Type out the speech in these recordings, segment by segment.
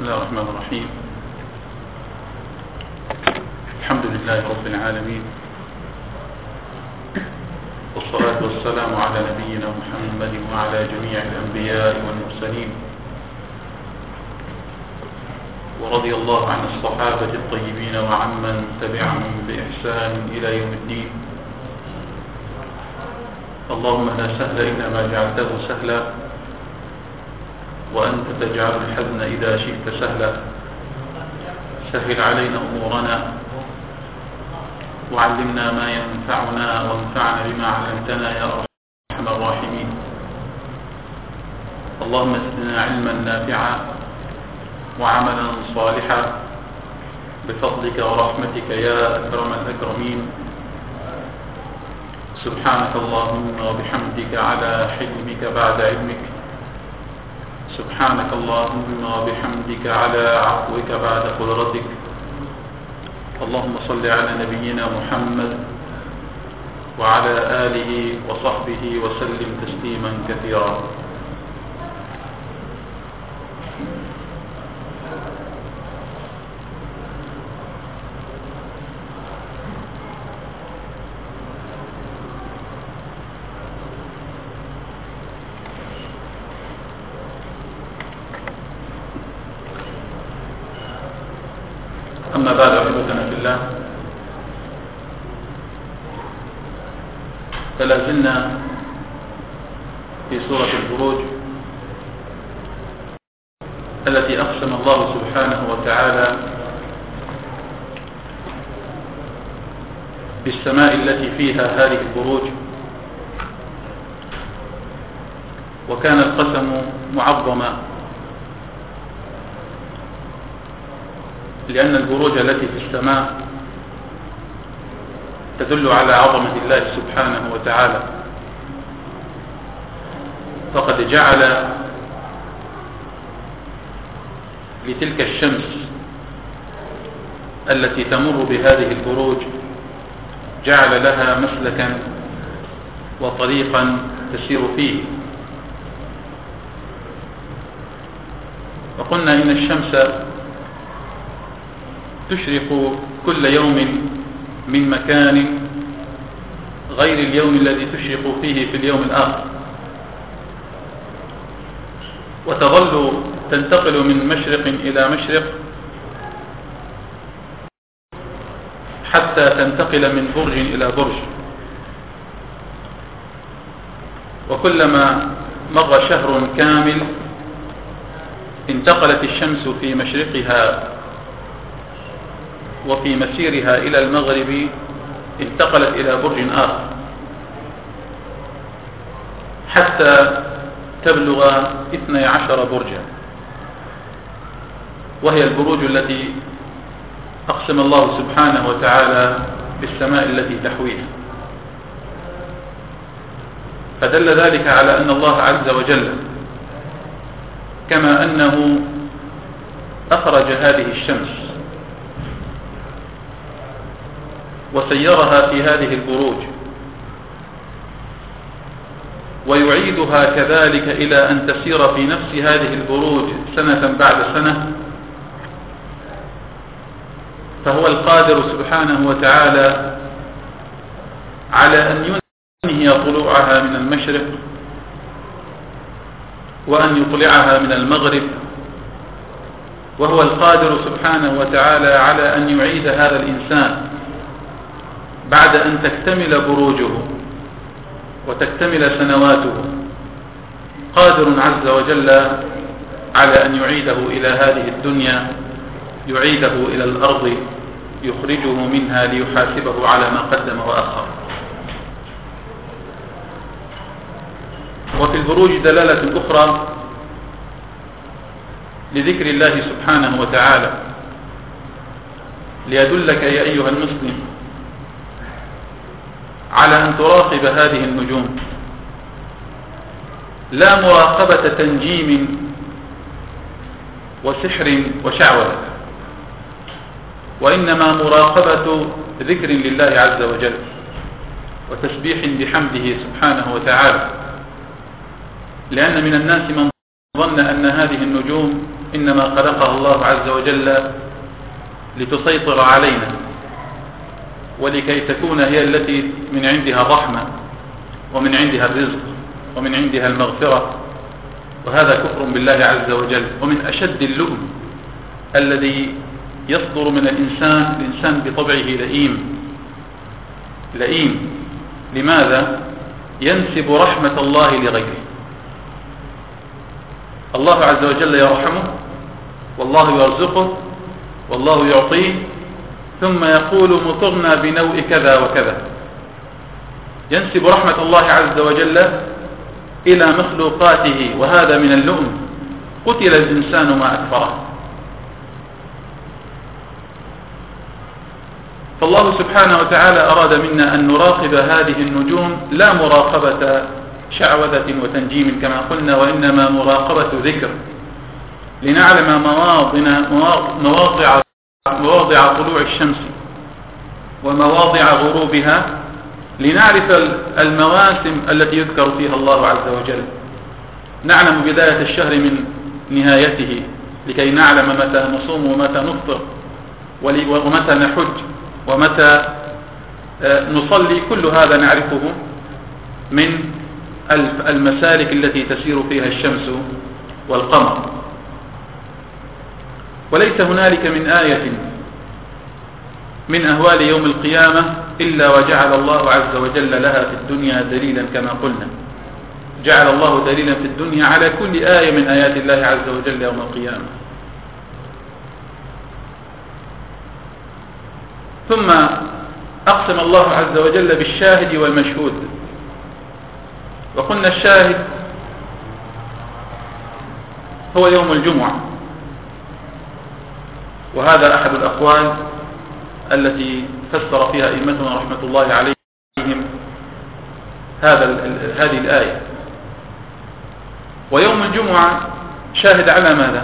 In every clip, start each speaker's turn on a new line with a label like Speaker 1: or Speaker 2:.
Speaker 1: الله الرحمن الرحيم. الحمد لله رب العالمين، والصلاة والسلام على نبينا محمد وعلى جميع الأنبياء والمرسلين، ورضي الله عن الصحابة الطيبين وعمن تبعهم بإحسان إلى يوم الدين. اللهم لا سهل إلا ما جعلته سهلا، وأنت تجعل الحزن إذا شئت سهلا. سهل علينا أمورنا، وعلمنا ما ينفعنا، وانفعنا بما علمتنا يا أرحم الراحمين. اللهم زدنا علما نافعا وعملا صالحا بفضلك ورحمتك يا أكرم الأكرمين. سبحانك اللهم وبحمدك على حلمك بعد علمك، سبحانك اللهم وبحمدك على عفوك بعد قدرتك. اللهم صل على نبينا محمد وعلى آله وصحبه وسلم تسليما كثيرا. أما بعد، أحبتنا في الله، فلا زلنا في سورة البروج التي أقسم الله سبحانه وتعالى بالسماء التي فيها هذه البروج، وكان القسم معظما، لأن البروج التي في السماء تدل على عظمة الله سبحانه وتعالى. فقد جعل لتلك الشمس التي تمر بهذه البروج، جعل لها مسلكا وطريقا تسير فيه. وقلنا إن الشمس تشرق كل يوم من مكان غير اليوم الذي تشرق فيه في اليوم الآخر، وتظل تنتقل من مشرق إلى مشرق حتى تنتقل من برج إلى برج. وكلما مر شهر كامل انتقلت الشمس في مشرقها وفي مسيرها إلى المغرب انتقلت إلى برج آخر حتى تبلغ 12 برجا، وهي البروج التي أقسم الله سبحانه وتعالى بالسماء التي تحويها. فدل ذلك على أن الله عز وجل كما أنه أخرج هذه الشمس وسيرها في هذه البروج، ويعيدها كذلك إلى أن تسير في نفس هذه البروج سنة بعد سنة، فهو القادر سبحانه وتعالى على أن ينهي طلوعها من المشرق وأن يطلعها من المغرب، وهو القادر سبحانه وتعالى على أن يعيد هذا الإنسان بعد أن تكتمل بروجه وتكتمل سنواته. قادر عز وجل على أن يعيده إلى هذه الدنيا، يعيده إلى الأرض، يخرجه منها ليحاسبه على ما قدم وأخر. وفي البروج دلالة أخرى لذكر الله سبحانه وتعالى، ليدلك يا أيها المسلم على أن تراقب هذه النجوم، لا مراقبة تنجيم وسحر وشعوذة، وإنما مراقبة ذكر لله عز وجل وتسبيح بحمده سبحانه وتعالى. لأن من الناس من ظن أن هذه النجوم إنما خلقها الله عز وجل لتسيطر علينا، ولكي تكون هي التي من عندها الرحمة ومن عندها الرزق ومن عندها المغفرة. وهذا كفر بالله عز وجل، ومن أشد اللؤم الذي يصدر من الإنسان بطبعه لئيم. لماذا؟ ينسب رحمة الله لغيره. الله عز وجل يرحمه، والله يرزقه، والله يعطيه، ثم يقول مطرنا بنوء كذا وكذا. ينسب رحمة الله عز وجل إلى مخلوقاته، وهذا من اللؤم. قتل الإنسان ما أكفره. فالله سبحانه وتعالى أراد منا أن نراقب هذه النجوم، لا مراقبة شعوذة وتنجيم كما قلنا، وإنما مراقبة ذكر، لنعلم مواضع طلوع الشمس ومواضع غروبها، لنعرف المواسم التي يذكر فيها الله عز وجل. نعلم بداية الشهر من نهايته، لكي نعلم متى نصوم ومتى نفطر ومتى نحج ومتى نصلي. كل هذا نعرفه من المسالك التي تسير فيها الشمس والقمر. وليس هنالك من آية من أهوال يوم القيامة إلا وجعل الله عز وجل لها في الدنيا دليلا، كما قلنا جعل الله دليلا في الدنيا على كل آية من آيات الله عز وجل يوم القيامة. ثم أقسم الله عز وجل بالشاهد والمشهود، وقلنا الشاهد هو يوم الجمعة، وهذا أحد الأقوال التي فسر فيها أئمتنا رحمة الله عليهم هذه الآية. ويوم الجمعة شاهد على ماذا؟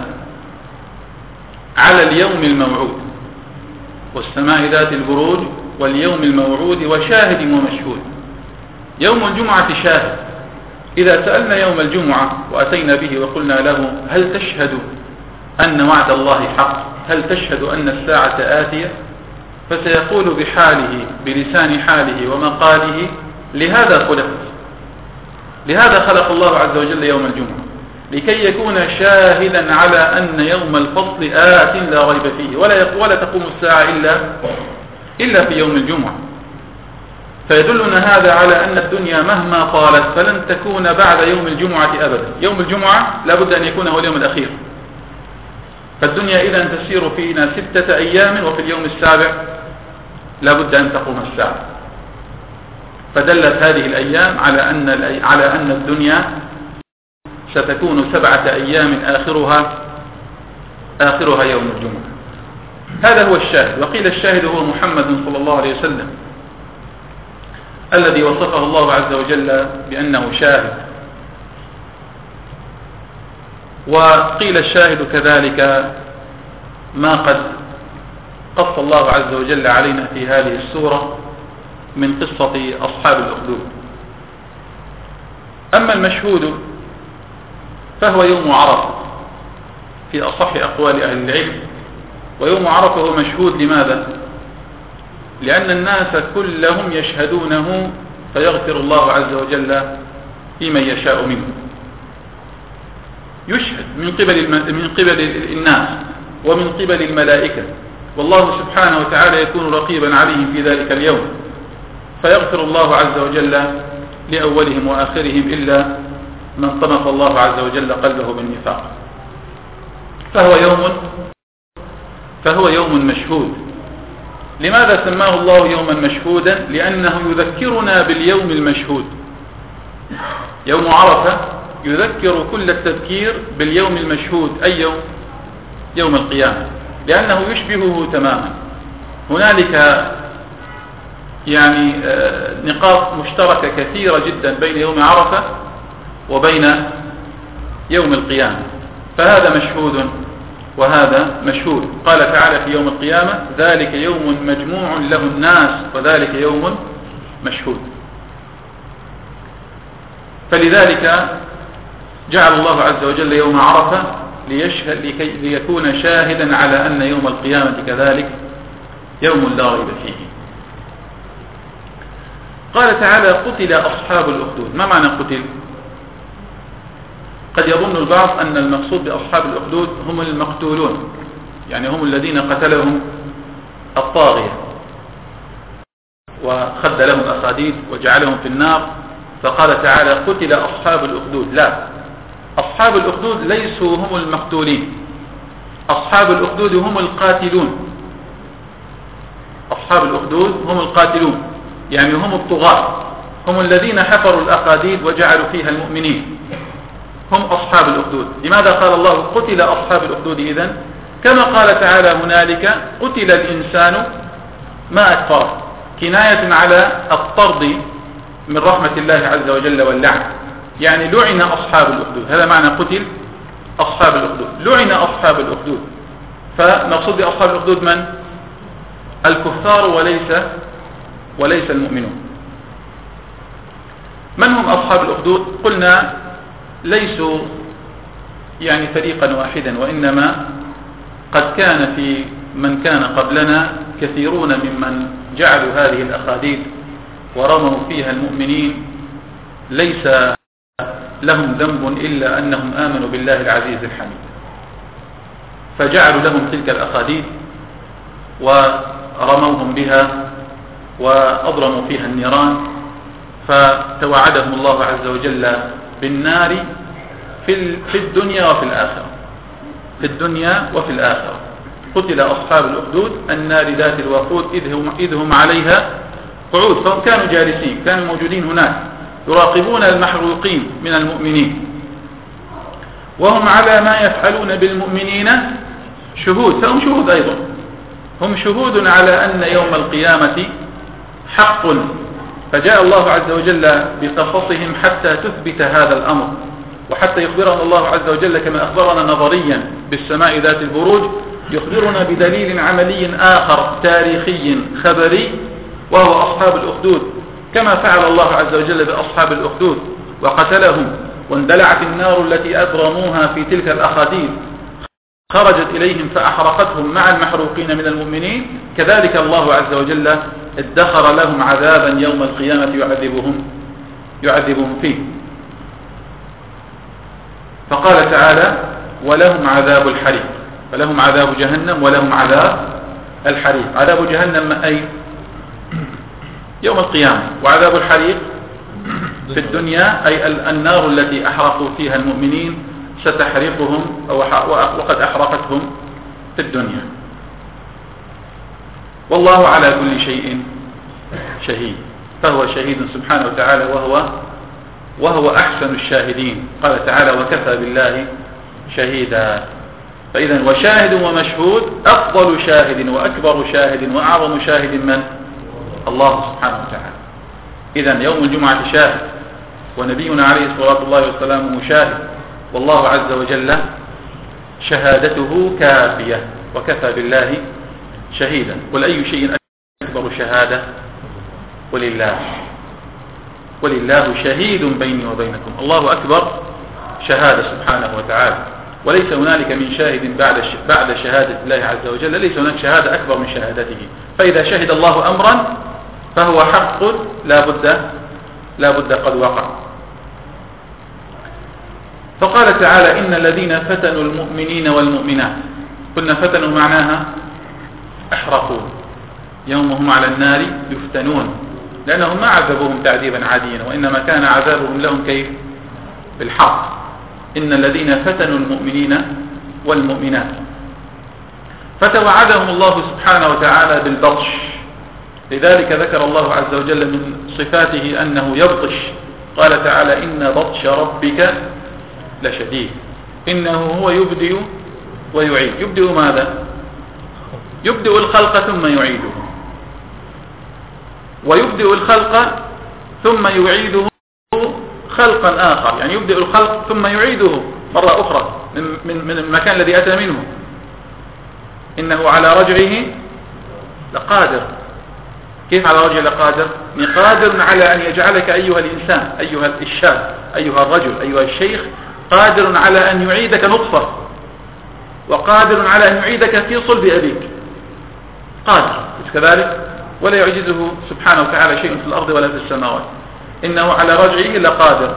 Speaker 1: على اليوم الموعود، والسماء ذات البروج واليوم الموعود وشاهد ومشهود. يوم الجمعة شاهد. إذا سألنا يوم الجمعة وأتينا به وقلنا له هل تشهد أن وعد الله حق؟ هل تشهد أن الساعة آتية؟ فسيقول بحاله بلسان حاله ومقاله لهذا خلقت، لهذا خلق الله عز وجل يوم الجمعة، لكي يكون شاهدا على أن يوم الفصل آت لا ريب فيه، ولا تقوم الساعة إلا في يوم الجمعة. فيدلنا هذا على أن الدنيا مهما طالت فلن تكون بعد يوم الجمعة أبدا. يوم الجمعة لابد أن يكون هو اليوم الأخير. فالدنيا إذا تسير فينا 6 أيام، وفي اليوم السابع لابد أن تقوم الساعة. فدلت هذه الأيام على أن الدنيا ستكون 7 أيام آخرها يوم الجمعة. هذا هو الشاهد. وقيل الشاهد هو محمد صلى الله عليه وسلم، الذي وصفه الله عز وجل بأنه شاهد. وقيل الشاهد كذلك ما قد قص الله عز وجل علينا في هذه السورة من قصة أصحاب الأخدود. أما المشهود فهو يوم عرفة في أصح أقوال أهل العلم. ويوم عرفة هو مشهود لماذا؟ لأن الناس كلهم يشهدونه، فيغفر الله عز وجل لمن يشاء منه. يشهد من قبل الناس ومن قبل الملائكة، والله سبحانه وتعالى يكون رقيبا عليهم في ذلك اليوم، فيغفر الله عز وجل لأولهم وآخرهم إلا من طمس الله عز وجل قلبه بالنفاق. فهو يوم مشهود. لماذا سماه الله يوما مشهودا؟ لأنه يذكرنا باليوم المشهود. يوم عرفة يذكر كل التذكير باليوم المشهود، أي يوم القيامة، لأنه يشبهه تماما. هنالك يعني نقاط مشتركة كثيرة جدا بين يوم عرفة وبين يوم القيامة، فهذا مشهود وهذا مشهود. قال تعالى في يوم القيامة ذلك يوم مجموع له الناس وذلك يوم مشهود. فلذلك جعل الله عز وجل يوم عرفة ليكون شاهدا على أن يوم القيامة كذلك يوم لا ريب فيه. قال تعالى قتل أصحاب الأخدود. ما معنى قتل؟ قد يظن البعض أن المقصود بأصحاب الأخدود هم المقتولون، يعني هم الذين قتلهم الطاغية وخد لهم أخاديد وجعلهم في النار، فقال تعالى قتل أصحاب الأخدود. لا، أصحاب الأخدود ليسوا هم المقتولين، أصحاب الأخدود هم القاتلون. أصحاب الأخدود هم القاتلون، يعني هم الطغاة، هم الذين حفروا الأخاديد وجعلوا فيها المؤمنين، هم أصحاب الأخدود. لماذا قال الله قتل أصحاب الأخدود إذن؟ كما قال تعالى هنالك قتل الإنسان ما أكفره، كناية على الطرد من رحمة الله عز وجل واللعن، يعني لعن أصحاب الأخدود. هذا معنى قتل أصحاب الأخدود، لعن أصحاب الأخدود. فمقصود بأصحاب الأخدود من؟ الكفار وليس المؤمنون. من هم أصحاب الأخدود؟ قلنا ليسوا يعني فريقا واحدا، وإنما قد كان في من كان قبلنا كثيرون ممن جعلوا هذه الأخاديد ورموا فيها المؤمنين ليس لهم ذنب إلا أنهم آمنوا بالله العزيز الحميد، فجعلوا لهم تلك الأخاديد ورموهم بها وأضرموا فيها النيران، فتوعدهم الله عز وجل بالنار في الدنيا وفي الآخرة، في الدنيا وفي الآخرة. قتل أصحاب الأخدود النار ذات الوقود إذ هم عليها قعود. فهم كانوا جالسين، كانوا موجودين هناك يراقبون المحروقين من المؤمنين، وهم على ما يفعلون بالمؤمنين شهود. فهم شهود أيضا، هم شهود على أن يوم القيامة حق. فجاء الله عز وجل بقصصهم حتى تثبت هذا الأمر، وحتى يخبرنا الله عز وجل كما أخبرنا نظريا بالسماء ذات البروج، يخبرنا بدليل عملي آخر تاريخي خبري، وهو أصحاب الأخدود. كما فعل الله عز وجل بأصحاب الأخدود وقتلهم، واندلعت النار التي أبرموها في تلك الأخاديد خرجت إليهم فأحرقتهم مع المحروقين من المؤمنين، كذلك الله عز وجل ادخر لهم عذابا يوم القيامة يعذبهم فيه. فقال تعالى ولهم عذاب الحريق، فلهم عذاب جهنم ولهم عذاب الحريق. عذاب جهنم أي يوم القيامة، وعذاب الحريق في الدنيا أي النار التي أحرقوا فيها المؤمنين ستحرقهم وقد أحرقتهم في الدنيا. والله على كل شيء شهيد، فهو شهيد سبحانه وتعالى وهو أحسن الشاهدين. قال تعالى وكفى بالله شهيدا. فإذا وشاهد ومشهود، أفضل شاهد وأكبر شاهد وأعظم شاهد من؟ الله سبحانه وتعالى. إذن يوم الجمعة شاهد، ونبينا عليه الصلاة والسلام شاهد، والله عز وجل شهادته كافية، وكفى بالله شهيدا. قل أي شيء أكبر شهادة؟ ولله شهيد بيني وبينكم. الله أكبر شهادة سبحانه وتعالى، وليس هنالك من شاهد بعد شهادة الله عز وجل، ليس هناك شهادة أكبر من شهادته. فإذا شهد الله أمرا فهو حق لا بد قد وقع. فقال تعالى إن الذين فتنوا المؤمنين والمؤمنات، قلنا فتنوا معناها أحرقوا، يومهم على النار يفتنون، لأنهم ما عذبوهم تعذيبا عاديا، وإنما كان عذابهم لهم كيف؟ بالحق. إن الذين فتنوا المؤمنين والمؤمنات، فتوعدهم الله سبحانه وتعالى بالبطش. لذلك ذكر الله عز وجل من صفاته أنه يبطش، قال تعالى إن بطش ربك لشديد، إنه هو يبدئ ويعيد. يبدئ ماذا؟ يبدئ الخلق ثم يعيده، ويبدئ الخلق ثم يعيده خلقا آخر، يعني يبدئ الخلق ثم يعيده مرة أخرى من المكان الذي أتى منه. إنه على رجعه لقادر. كيف على رجعه لقادر؟ قادر على أن يجعلك أيها الإنسان، أيها الشاب، أيها الرجل، أيها الشيخ، قادر على أن يعيدك نطفة وقادر على أن يعيدك في صلب أبيك، قادر كذلك، ولا يعجزه سبحانه وتعالى شيء في الأرض ولا في السماوات، إنه على رجعه لقادر.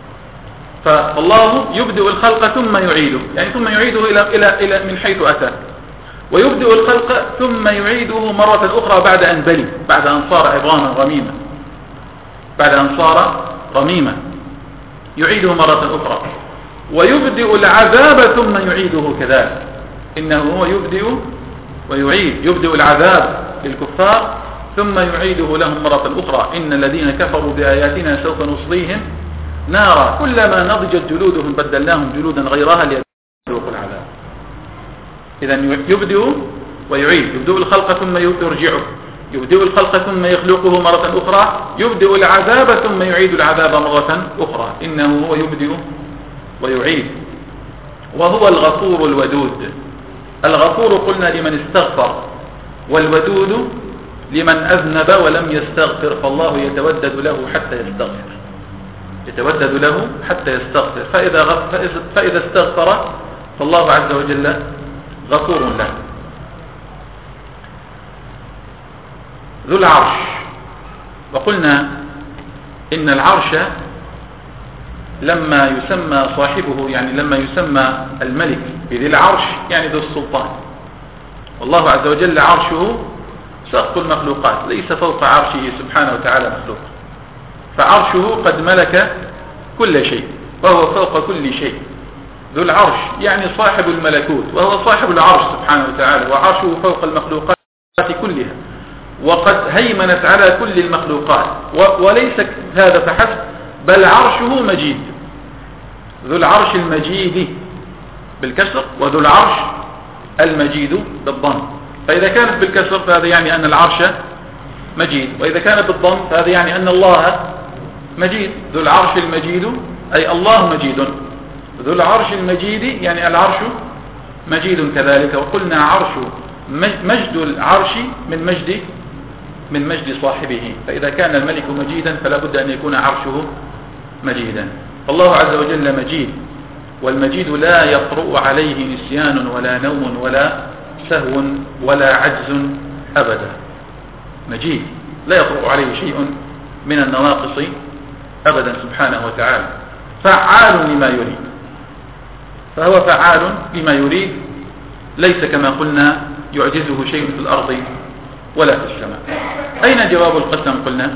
Speaker 1: فالله يبدئ الخلق ثم يعيده، يعني ثم يعيده إلى من حيث أتى، ويبدئ الخلق ثم يعيده مرة أخرى بعد أن بلي، بعد أن صار عظاما رميما، بعد أن صار رميما يعيده مرة أخرى، ويبدئ العذاب ثم يعيده كذلك، إنه هو يبدئ ويعيد، يبدئ العذاب للكفار ثم يعيده لهم مرة أخرى. إن الذين كفروا بآياتنا سوف نصليهم نارا كلما نضجت جلودهم بدلناهم جلودا غيرها ليذوقوا العذاب. إذا يبدئ ويعيد، يبدئ الخلق ثم يرجعه، يبدئ الخلق ثم يخلقه مرة أخرى، يبدئ العذاب ثم يعيد العذاب مرة أخرى. إنه هو يبدئ ويعيد، وهو الغفور الودود. الغفور قلنا لمن استغفر، والودود لمن أذنب ولم يستغفر، فالله يتودد له حتى يستغفر، يتودد له حتى يستغفر. فإذا استغفر فالله عز وجل غفور له. ذو العرش، وقلنا إن العرش لما يسمى صاحبه، يعني لما يسمى الملك بذي العرش يعني ذو السلطان، والله عز وجل عرشه سقف المخلوقات، ليس فوق عرشه سبحانه وتعالى مخلوق، فعرشه قد ملك كل شيء وهو فوق كل شيء. ذو العرش يعني صاحب الملكوت، وهو صاحب العرش سبحانه وتعالى، وعرشه فوق المخلوقات كلها، وقد هيمنت على كل المخلوقات. وليس هذا فحسب، بل عرشه مجيد، ذو العرش المجيد بالكسر، وذو العرش المجيد بالضم. فإذا كانت بالكسر فهذا يعني أن العرش مجيد، وإذا كانت بالضم فهذا يعني أن الله مجيد. ذو العرش المجيد أي الله مجيد، ذو العرش المجيد يعني العرش مجيد كذلك. وقلنا عرش مجد العرش من مجد صاحبه، فإذا كان الملك مجيدا فلا بد أن يكون عرشه مجيدا. فالله عز وجل مجيد، والمجيد لا يطرأ عليه نسيان ولا نوم ولا سهو ولا عجز أبدا. مجيد لا يطرأ عليه شيء من النواقص أبدا سبحانه وتعالى. فعال لما يريد، فهو فعال لما يريد، ليس كما قلنا يعجزه شيء في الأرض ولا في السماء. أين جواب القسم؟ قلنا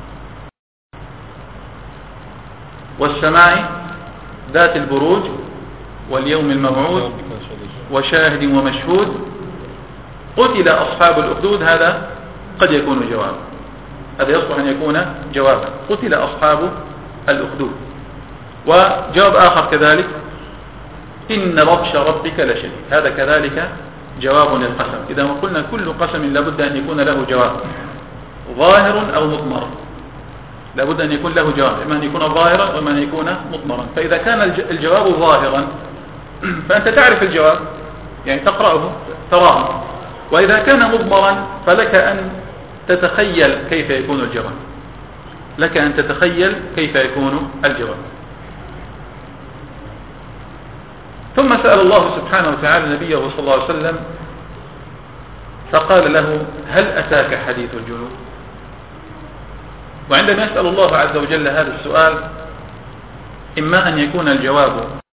Speaker 1: والسماء ذات البروج واليوم الموعود وشاهد ومشهود قتل أصحاب الأخدود. هذا قد يكون جوابا، هذا يصلح أن يكون جوابا، قتل أصحاب الأخدود. وجواب آخر كذلك إن بطش ربك لشديد، هذا كذلك جواب للقسم. إذا قلنا كل قسم لابد أن يكون له جواب ظاهر أو مضمر، لابد أن يكون له جواب، إما أن يكون ظاهرا وإما أن يكون مضمرا. فإذا كان الجواب ظاهرا فأنت تعرف الجواب، يعني تقرأه تراه، وإذا كان مضمرا فلك أن تتخيل كيف يكون الجواب، لك أن تتخيل كيف يكون الجواب. ثم سأل الله سبحانه وتعالى نبيه صلى الله عليه وسلم فقال له هل أتاك حديث الجنود؟ وعندما يسأل الله عز وجل هذا السؤال إما أن يكون الجواب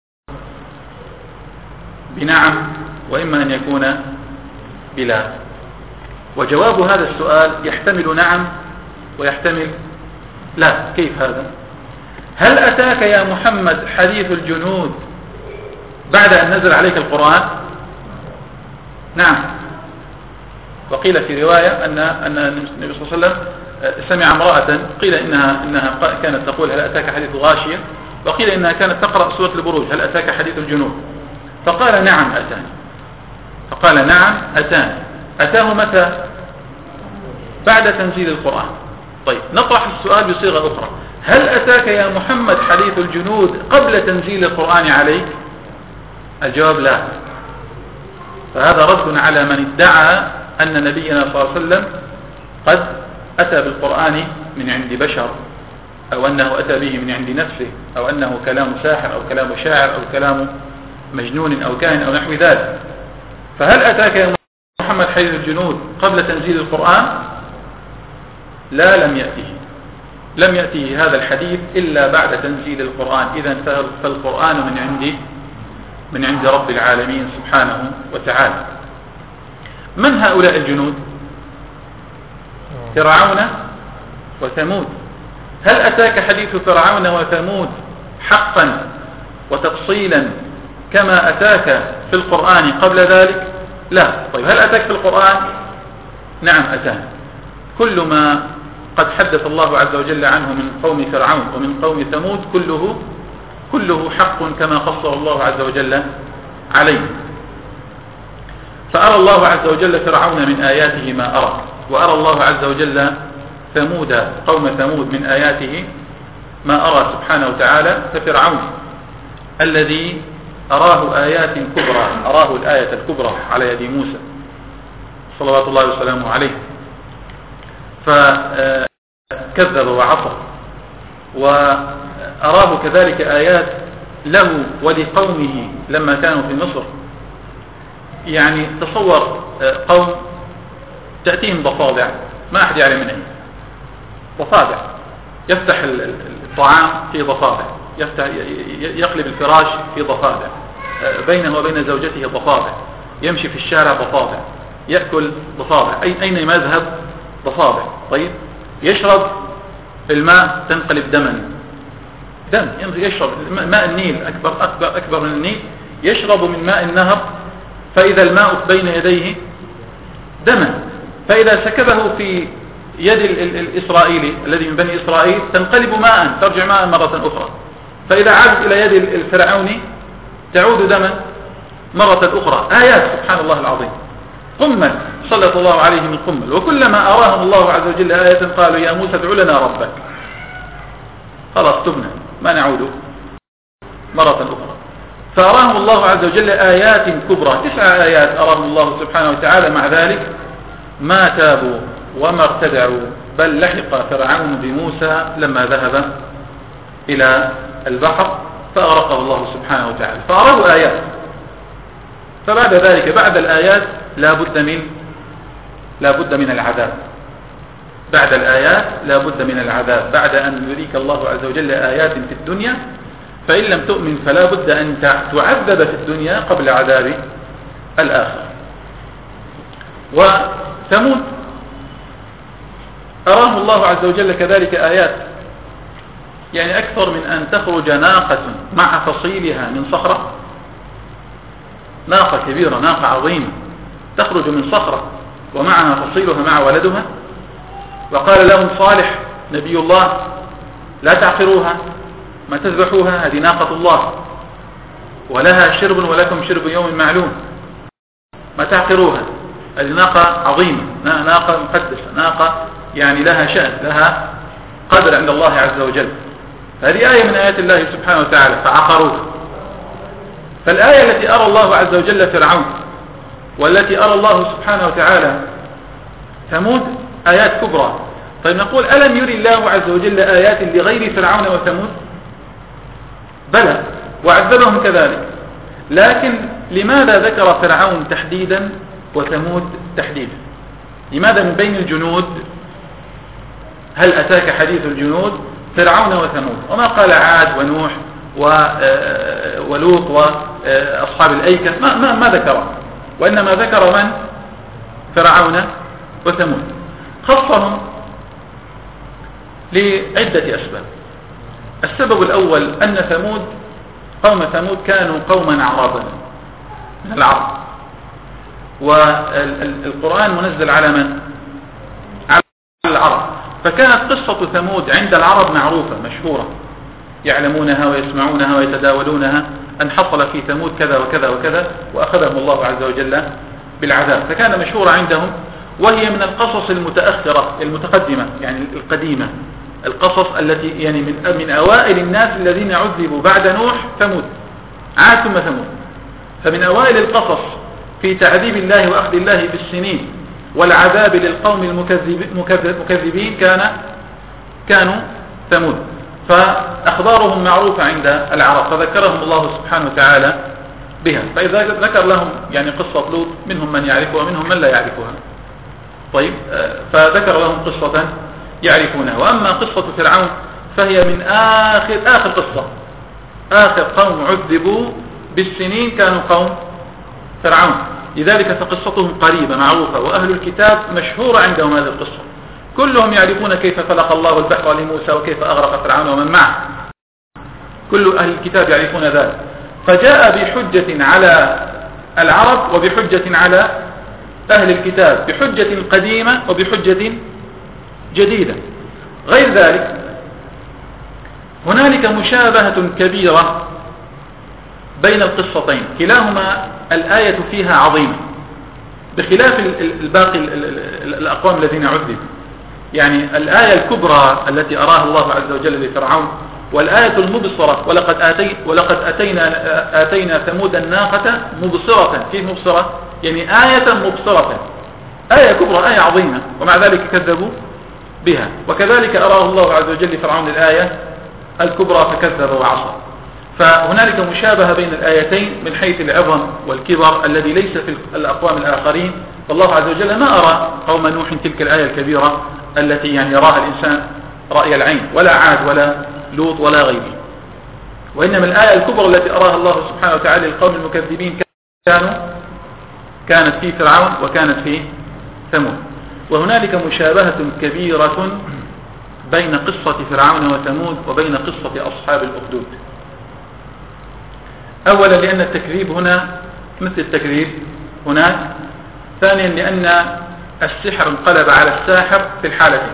Speaker 1: بنعم وإما أن يكون بلا. وجواب هذا السؤال يحتمل نعم ويحتمل لا. كيف هذا؟ هل أتاك يا محمد حديث الجنود بعد أن نزل عليك القرآن؟ نعم. وقيل في رواية أن النبي صلى الله عليه وسلم سمع امرأة قيل إنها كانت تقول هل أتاك حديث غاشية، وقيل إنها كانت تقرأ سورة البروج هل أتاك حديث الجنود، فقال نعم أتاني، فقال نعم أتاني. أتاه متى؟ بعد تنزيل القرآن. طيب نطرح السؤال بصيغة أخرى، هل أتاك يا محمد حديث الجنود قبل تنزيل القرآن عليك؟ الجواب لا. فهذا رد على من ادعى أن نبينا صلى الله عليه وسلم قد أتى بالقرآن من عند بشر، أو أنه أتى به من عند نفسه، أو أنه كلام ساحر أو كلام شاعر أو كلام مجنون أو كاهن أو نحو ذلك. فهل أتاك يا محمد حديث الجنود قبل تنزيل القرآن؟ لا، لم يأتيه هذا الحديث إلا بعد تنزيل القرآن. إذن فالقرآن من عند رب العالمين سبحانه وتعالى. من هؤلاء الجنود؟ فرعون وثمود. هل أتاك حديث فرعون وثمود حقا وتفصيلا كما أتاك في القرآن قبل ذلك؟ لا. طيب هل أتاك في القرآن؟ نعم أتاك. كل ما قد حدث الله عز وجل عنه من قوم فرعون ومن قوم ثمود كله حق كما قصه الله عز وجل عليه. فأرى الله عز وجل فرعون من آياته ما أرى، وأرى الله عز وجل قوم ثمود من آياته ما أرى سبحانه وتعالى. ففرعون الذي أراه آيات كبرى، أراه الآية الكبرى على يد موسى صلوات الله وسلامه عليه، فكذب وعصى، وأراه كذلك آيات له ولقومه لما كانوا في مصر. يعني تصور قوم تأتيهم ضفادع ما أحد يعلم من أين، ضفادع، يفتح الطعام في ضفادع، يقلب الفراش في ضفادع، بينه وبين زوجته ضفادع، يمشي في الشارع ضفادع، يأكل ضفادع، أين ما يذهب ضفادع. طيب يشرب الماء تنقلب دم، يشرب ماء النيل أكبر من النيل، يشرب من ماء النهر، فإذا الماء بين يديه دما، فإذا سكبه في يد الإسرائيلي الذي من بني إسرائيل تنقلب ماء، ترجع ماء مرة أخرى، فإذا عادت إلى يد الفرعوني تعود دما مرة أخرى. آيات سبحان الله العظيم، قمل صلى الله عليه من قمل. وكلما أراهم الله عز وجل آية قالوا يا موسى ادع لنا ربك، خلاص تبنا ما نعود مرة أخرى. فأراهم الله عز وجل آيات كبرى، 9 آيات أراهم الله سبحانه وتعالى، مع ذلك ما تابوا وما ارتدعوا، بل لحق فرعون بموسى لما ذهب إلى البحر فأغرقه الله سبحانه وتعالى. فأراه آيات، فبعد ذلك بعد الآيات لا بد من العذاب. بعد الآيات لا بد من العذاب. بعد أن يريك الله عز وجل آيات في الدنيا، فإن لم تؤمن فلا بد أن تعذب في الدنيا قبل عذاب الآخرة. وثمود أراه الله عز وجل كذلك آيات، يعني أكثر من أن تخرج ناقة مع فصيلها من صخرة، ناقة كبيرة، ناقة عظيمة تخرج من صخرة ومعها فصيلها مع ولدها. وقال لهم صالح نبي الله لا تعقروها، ما تذبحوها، هذه ناقة الله ولها شرب ولكم شرب يوم معلوم، ما تعقروها، هذه ناقة عظيمة، ناقة مقدسة، ناقة يعني لها شأن، لها قدر عند الله عز وجل. هذه آية من آيات الله سبحانه وتعالى، فعقروها. فالآية التي أرى الله عز وجل فرعون والتي أرى الله سبحانه وتعالى ثمود آيات كبرى. طيب نقول ألم يري الله عز وجل آيات لغير فرعون وثمود؟ بلى، وعذبهم كذلك، لكن لماذا ذكر فرعون تحديدا وثمود تحديدا؟ لماذا من بين الجنود هل أتاك حديث الجنود فرعون وثمود، وما قال عاد ونوح ولوط وأصحاب الأيكة؟ ما ذكر، وإنما ذكر من؟ فرعون وثمود. خصهم لعدة أسباب. السبب الأول أن قوم ثمود كانوا قوما عربا من العرب، والقرآن منزل على من؟ على العرب، فكانت قصة ثمود عند العرب معروفة مشهورة، يعلمونها ويسمعونها ويتداولونها أن حصل في ثمود كذا وكذا وكذا وأخذهم الله عز وجل بالعذاب، فكان مشهورة عندهم. وهي من القصص المتأخرة المتقدمة، يعني القديمة، القصص التي يعني من أوائل الناس الذين عذبوا بعد نوح ثمود، عاد ثم ثمود. فمن أوائل القصص في تعذيب الله وأخذ الله بالسنين والعذاب للقوم المكذبين كانوا ثمود، فأخبارهم معروفة عند العرب، فذكرهم الله سبحانه وتعالى بها. فإذا ذكر لهم يعني قصة لوط منهم من يعرفها ومنهم من لا يعرفها. طيب، فذكر لهم قصة يعرفونها. وأما قصة فرعون فهي من آخر قصة، آخر قوم عذبوا بالسنين كانوا قوم فرعون، لذلك فقصتهم قريبة معروفة، وأهل الكتاب مشهورة عندهم هذه القصة، كلهم يعرفون كيف خلق الله البحر لموسى وكيف أغرق فرعون ومن معه، كل أهل الكتاب يعرفون ذلك. فجاء بحجة على العرب وبحجة على أهل الكتاب، بحجة قديمة وبحجة جديدة. غير ذلك هنالك مشابهة كبيرة بين القصتين، كلاهما الآية فيها عظيمة بخلاف الباقي الأقوام الذين عذبوا. يعني الآية الكبرى التي أراها الله عز وجل لفرعون، والآية المبصرة ولقد آتينا ثمود الناقة مبصرة، كيف مبصرة؟ يعني آية مبصرة، آية كبرى، آية عظيمة، ومع ذلك كذبوا بها. وكذلك أراه الله عز وجل فرعون الآية الكبرى فكذب وعصى. فهنالك مشابهة بين الآيتين من حيث العظم والكبر الذي ليس في الأقوام الآخرين. فالله عز وجل ما أرى قوم نوح تلك الآية الكبيرة التي يعني يراها الإنسان رأي العين، ولا عاد ولا لوط ولا غيره، وإنما الآية الكبرى التي أراها الله سبحانه وتعالى للقوم المكذبين كانت في فرعون وكانت في ثمود. وهنالك مشابهة كبيرة بين قصة فرعون وثمود وبين قصة أصحاب الأخدود. أولا لأن التكذيب هنا مثل التكذيب هناك. ثانيا لأن السحر انقلب على الساحر في الحالتين.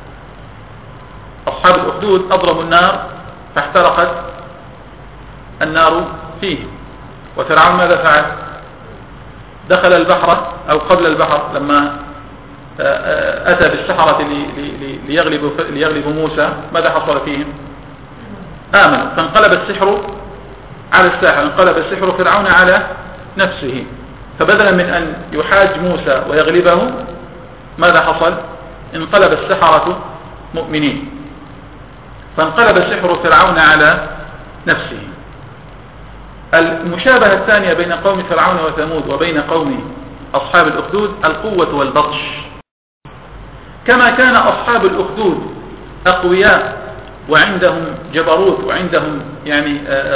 Speaker 1: أصحاب الأخدود أضربوا النار فاحترقت النار فيه، وفرعون ماذا فعل؟ دخل البحر أو قبل البحر لما أتى بالسحرة ليغلبوا موسى، ماذا حصل فيهم؟ آمنوا، فانقلب السحر على الساحر، انقلب السحر فرعون على نفسه. فبدلا من أن يحاج موسى ويغلبه، ماذا حصل؟ انقلب السحرة مؤمنين، فانقلب سحر فرعون على نفسه. المشابهة الثانية بين قوم فرعون وثمود وبين قوم أصحاب الأخدود القوة والبطش. كما كان أصحاب الأخدود أقوياء وعندهم جبروت وعندهم يعني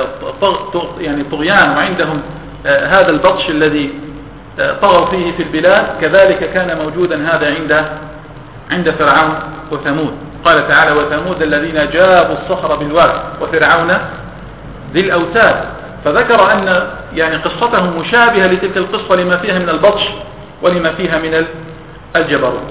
Speaker 1: طغيان وعندهم هذا البطش الذي طغوا فيه في البلاد، كذلك كان موجودا هذا عند فرعون وثمود. قال تعالى: وثمود الذين جابوا الصخر بالواد وفرعون ذي الأوتاد. فذكر أن يعني قصتهم مشابهة لتلك القصة لما فيها من البطش ولما فيها من الجبروت.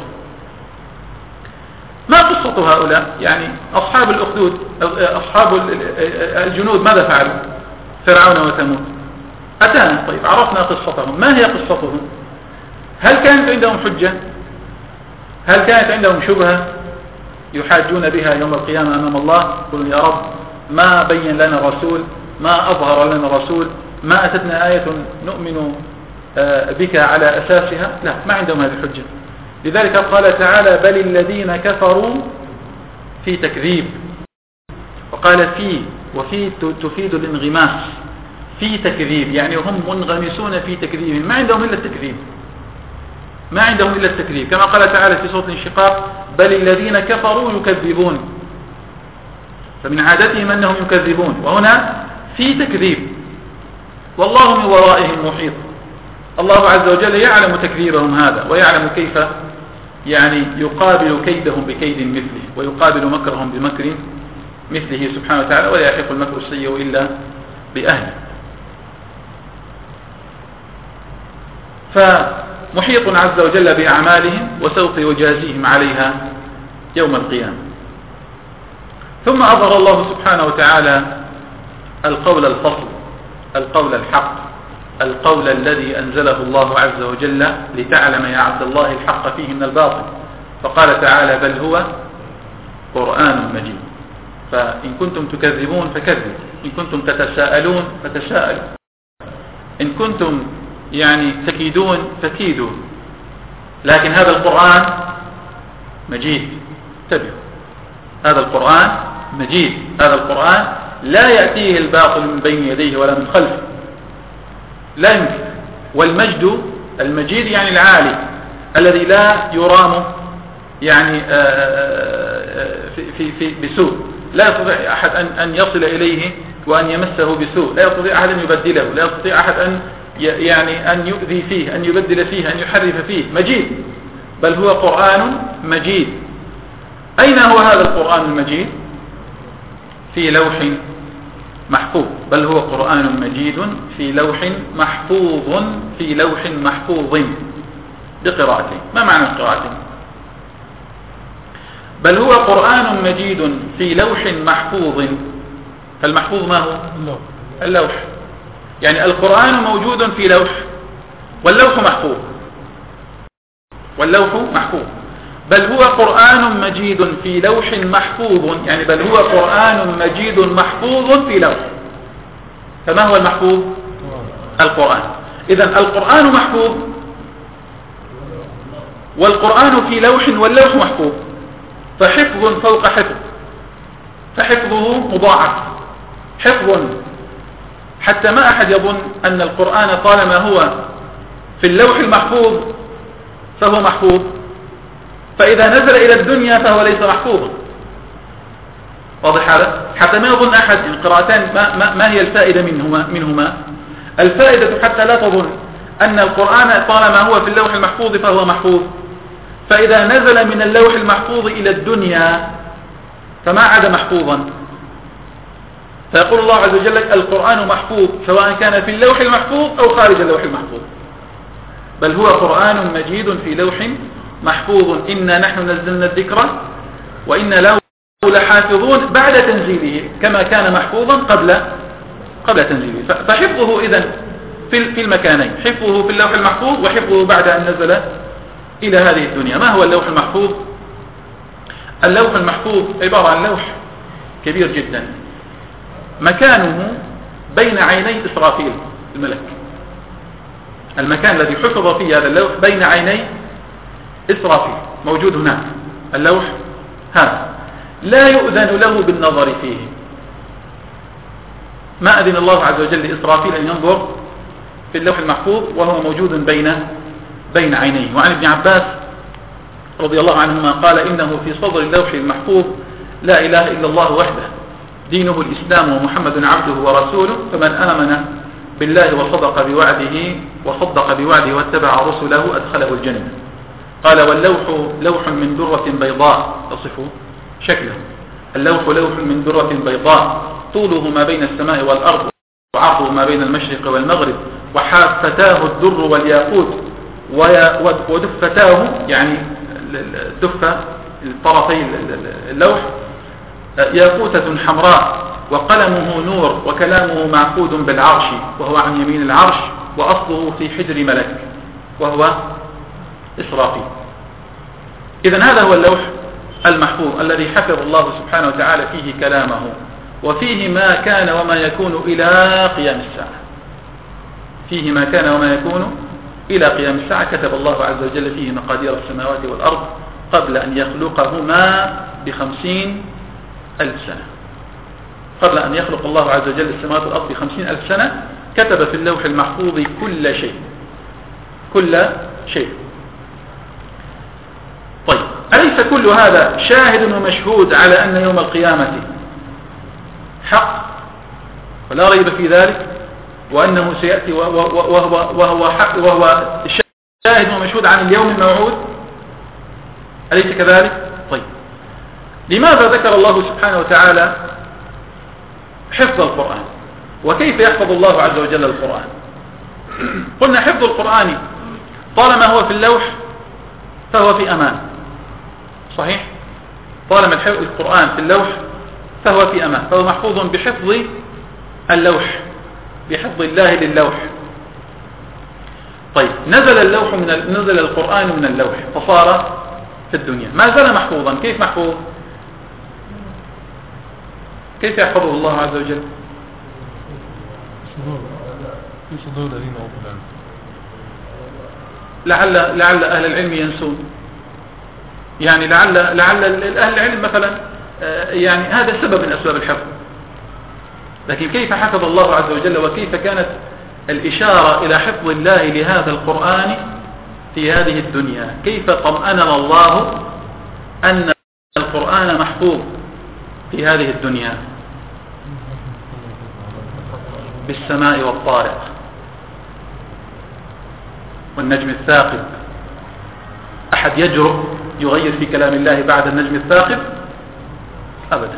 Speaker 1: ما قصة هؤلاء؟ يعني أصحاب الأخدود، أصحاب الجنود ماذا فعلوا؟ فرعون وثمود أتانا. طيب، عرفنا قصتهم، ما هي قصتهم؟ هل كانت عندهم حجة؟ هل كانت عندهم شبهة يحاجون بها يوم القيامة أمام الله؟ يقولون: يا رب ما بين لنا رسول، ما أظهر لنا رسول، ما أتتنا آية نؤمن بك على أساسها. لا، ما عندهم هذه الحجة. لذلك قال تعالى: بل الذين كفروا في تكذيب. وقال وفي تفيد الانغماس في تكذيب، يعني هم منغمسون في تكذيب، ما عندهم إلا التكذيب، ما عندهم إلا التكذيب. كما قال تعالى في سورة الانشقاق: بل الذين كفروا يكذبون. فمن عادتهم أنهم يكذبون، وهنا في تكذيب، والله من ورائهم محيط. الله عز وجل يعلم تكذيبهم هذا، ويعلم كيف يعني يقابل كيدهم بكيد مثله، ويقابل مكرهم بمكر مثله سبحانه وتعالى، ولا يحق المكر السيء إلا بأهله. فمحيط عز وجل بأعمالهم، وسوف يجازيهم عليها يوم القيامة. ثم أظهر الله سبحانه وتعالى القول الفصل، القول الحق، القول الذي أنزله الله عز وجل لتعلم يا عبد الله الحق فيه من الباطل. فقال تعالى: بل هو قرآن مجيد. فإن كنتم تكذبون فكذبوا، إن كنتم تتساءلون فتساءلوا، إن كنتم يعني تكيدون فكيدوا، لكن هذا القرآن مجيد. انتبهوا، هذا القرآن مجيد، هذا القرآن لا يأتيه الباطل من بين يديه ولا من خلفه. لا يمكن. والمجد المجيد يعني العالي الذي لا يرام يعني في بسوء، لا يستطيع أحد أن يصل إليه وأن يمسه بسوء، لا يستطيع أحد أن يبدله، لا يستطيع أحد أن يؤذي فيه، أن يبدل فيه، أن يحرف فيه. مجيد، بل هو قرآن مجيد. أين هو هذا القرآن المجيد؟ في لوح محفوظ. بل هو قرآن مجيد في لوح محفوظ، في لوح محفوظ بقراءته. ما معنى القراءة؟ بل هو قرآن مجيد في لوح محفوظ. فالمحفوظ ما هو؟ اللوح. يعني القرآن موجود في لوح، واللوح محفوظ، واللوح محفوظ. بل هو قرآن مجيد في لوح محفوظ، يعني بل هو قرآن مجيد محفوظ في لوح. فما هو المحفوظ؟ القرآن. إذن القرآن محفوظ، والقرآن في لوح، واللوح محفوظ. فحفظ فوق حفظ، فحفظه مضاعف، حفظ حتى ما أحد يظن أن القرآن طالما هو في اللوح المحفوظ فهو محفوظ، فإذا نزل إلى الدنيا فهو ليس محفوظا. واضح هذا؟ حتى ما يظن أحد القراءتان ما هي الفائدة منهما. الفائدة حتى لا تظن أن القرآن طالما هو في اللوح المحفوظ فهو محفوظ، فإذا نزل من اللوح المحفوظ إلى الدنيا فما عاد محفوظا. فيقول الله عز وجل القرآن محفوظ سواء كان في اللوح المحفوظ أو خارج اللوح المحفوظ. بل هو قرآن مجيد في لوح محفوظ. إنا نحن نزلنا الذكر وإنا له لحافظون بعد تنزيله، كما كان محفوظا قبل تنزيله. فحفظه إذن في المكانين، حفظه في اللوح المحفوظ وحفظه بعد أن نزل إلى هذه الدنيا. ما هو اللوح المحفوظ؟ اللوح المحفوظ عبارة عن لوح كبير جدا مكانه بين عيني إسرافيل الملك. المكان الذي حفظ فيه هذا اللوح بين عيني إسرافيل موجود هناك. اللوح هذا لا يؤذن له بالنظر فيه، ما أذن الله عز وجل لإسرافيل أن ينظر في اللوح المحفوظ وهو موجود بين عينيه. وعن ابن عباس رضي الله عنهما قال إنه في صدر اللوح المحفوظ لا إله إلا الله وحده دينه الإسلام ومحمد عبده ورسوله، فمن آمن بالله وصدق بوعده واتبع رسله أدخله الجنة. قال واللوح لوح من درة بيضاء، تصف شكله. اللوح لوح من درة بيضاء طوله ما بين السماء والأرض وعرضه ما بين المشرق والمغرب، وحافتاه الدر والياقوت، ودفتاه يعني دفة الطرفي اللوح ياقوتة حمراء، وقلمه نور، وكلامه معقود بالعرش وهو عن يمين العرش، وأصله في حجر ملك وهو إسرافيل. إذن هذا هو اللوح المحفوظ الذي حفظ الله سبحانه وتعالى فيه كلامه، وفيه ما كان وما يكون إلى قيام الساعة. فيه ما كان وما يكون إلى قيام الساعة. كتب الله عز وجل فيه مقادير السماوات والأرض قبل أن يخلقهما ب50,000 سنة. قبل أن يخلق الله عز وجل السماوات والأرض ب50,000 سنة كتب في اللوح المحفوظ كل شيء. طيب، أليس كل هذا شاهد ومشهود على أن يوم القيامة حق ولا ريب في ذلك، وأنه سيأتي وهو شاهد ومشهود عن اليوم الموعود؟ أليس كذلك؟ طيب، لماذا ذكر الله سبحانه وتعالى حفظ القرآن؟ وكيف يحفظ الله عز وجل القرآن؟ قلنا حفظ القرآن طالما هو في اللوح فهو في أمان، صحيح؟ طالما القرآن في اللوح فهو في أمان، فهو محفوظ بحفظ اللوح، بحفظ الله للوح. طيب، نزل القرآن من اللوح فصار في الدنيا، ما زال محفوظا. كيف محفوظ؟ كيف يحفظه الله عز وجل؟
Speaker 2: في صدور الذين أوتوا العلم.
Speaker 1: لعل أهل العلم ينسون، يعني لعل أهل العلم مثلا يعني هذا سبب من أسباب الحفظ. لكن كيف حفظ الله عز وجل، وكيف كانت الإشارة إلى حفظ الله لهذا القرآن في هذه الدنيا. كيف طمأننا الله أن القرآن محفوظ في هذه الدنيا؟ بالسماء والطارق والنجم الثاقب. أحد يجرؤ يغير في كلام الله بعد النجم الثاقب؟ أبدا.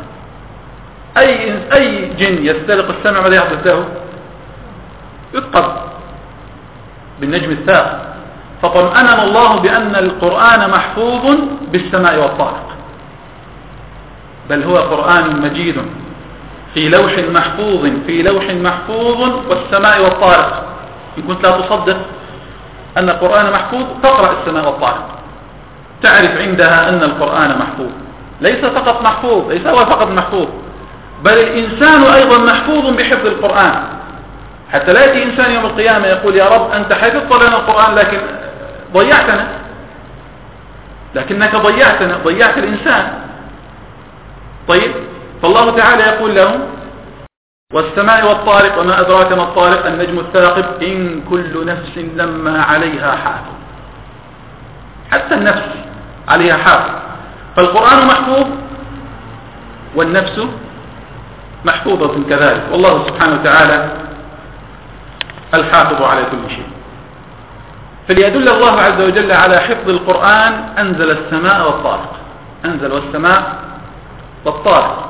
Speaker 1: أي جن يستلق السمع ماذا يحدث له؟ يثقب بالنجم الثاقب. فطمأننا الله بأن القرآن محفوظ بالسماء والطارق، بل هو قرآن مجيد في لوح محفوظ، في لوح محفوظ والسماء والطارق. إن كنت لا تصدق أن القرآن محفوظ تقرأ السماء والطارق، تعرف عندها أن القرآن محفوظ. ليس فقط محفوظ، ليس هو فقط محفوظ، بل الإنسان أيضا محفوظ بحفظ القرآن. حتى لا يأتي إنسان يوم القيامة يقول يا رب أنت حفظت لنا القرآن لكن ضيعتنا، لكنك ضيعت الإنسان. طيب، فالله تعالى يقول له والسماء والطارق وما أدراك ما الطارق النجم الثاقب إن كل نفس لما عليها حافظ. حتى النفس عليها حافظ. فالقرآن محفوظ والنفس محفوظة كذلك، والله سبحانه وتعالى الحافظ على كل شيء. فليدل الله عز وجل على حفظ القرآن أنزل السماء والطارق، أنزل والسماء والطارق.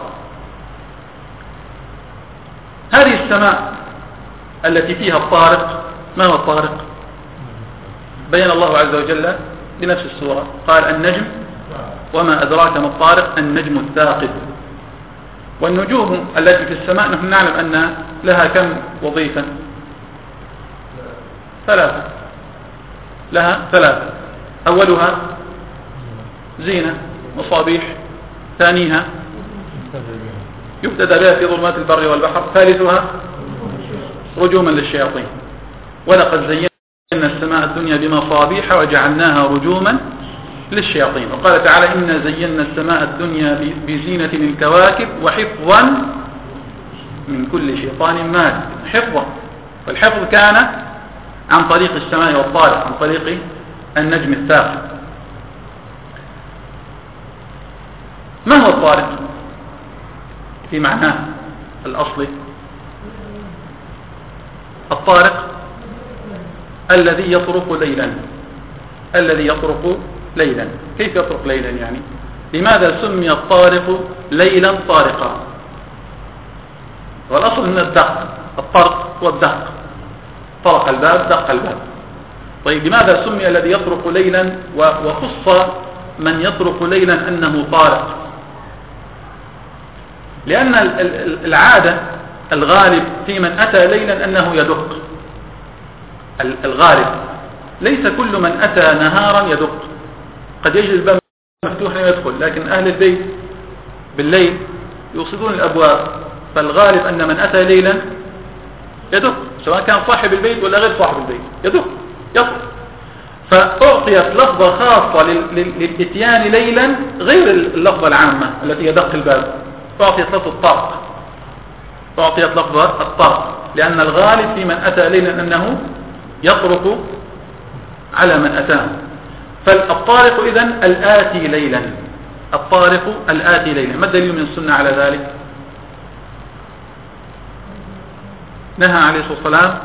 Speaker 1: هذه السماء التي فيها الطارق، ما هو الطارق؟ بين الله عز وجل بنفس السورة، قال النجم وما أدراك ما الطارق النجم الثاقب. والنجوم التي في السماء نحن نعلم أن لها كم وظيفة؟ ثلاثة. لها ثلاثة. أولها زينة مصابيح، ثانيها يهتدى بها في ظلمات البر والبحر، ثالثها رجوما للشياطين. ولقد زينا السماء الدنيا بمصابيح وجعلناها رجوما للشياطين. وقال تعالى إنا زينا السماء الدنيا بزينة الكواكب وحفظا من كل شيطان مارد. حفظا، والحفظ كان عن طريق السماء والطارق، عن طريق النجم الثاقب. ما هو الطارق في معناه الأصلي؟ الطارق الذي يطرق ليلا، الذي يطرق ليلا. كيف يطرق ليلا يعني؟ لماذا سمي الطارق ليلا طارقا؟ والأصل من الدق، الطرق والدق، طرق الباب دق الباب. طيب لماذا سمي الذي يطرق ليلا وخص من يطرق ليلا أنه طارق؟ لأن العادة الغالب في من أتى ليلا أنه يدق. الغالب ليس كل من أتى نهارا يدق، قد يجد الباب مفتوحا ويدخل، لكن أهل البيت بالليل يوصدون الأبواب، فالغالب أن من أتى ليلا يدق، سواء كان صاحب البيت ولا غير صاحب البيت يدق. فأعطيت لفظة خاصة للإتيان ليلا غير اللفظة العامة التي يدق الباب، فأعطيت لفظة الطرق، فأعطيت لفظة الطرق، لأن الغالب في من أتى ليلا أنه يطرق على من أتاه. فالطارق إذن الآتي ليلا، الطارق الآتي ليلا. ما الدليل من السنة على ذلك؟ نهى عليه الصلاة والسلام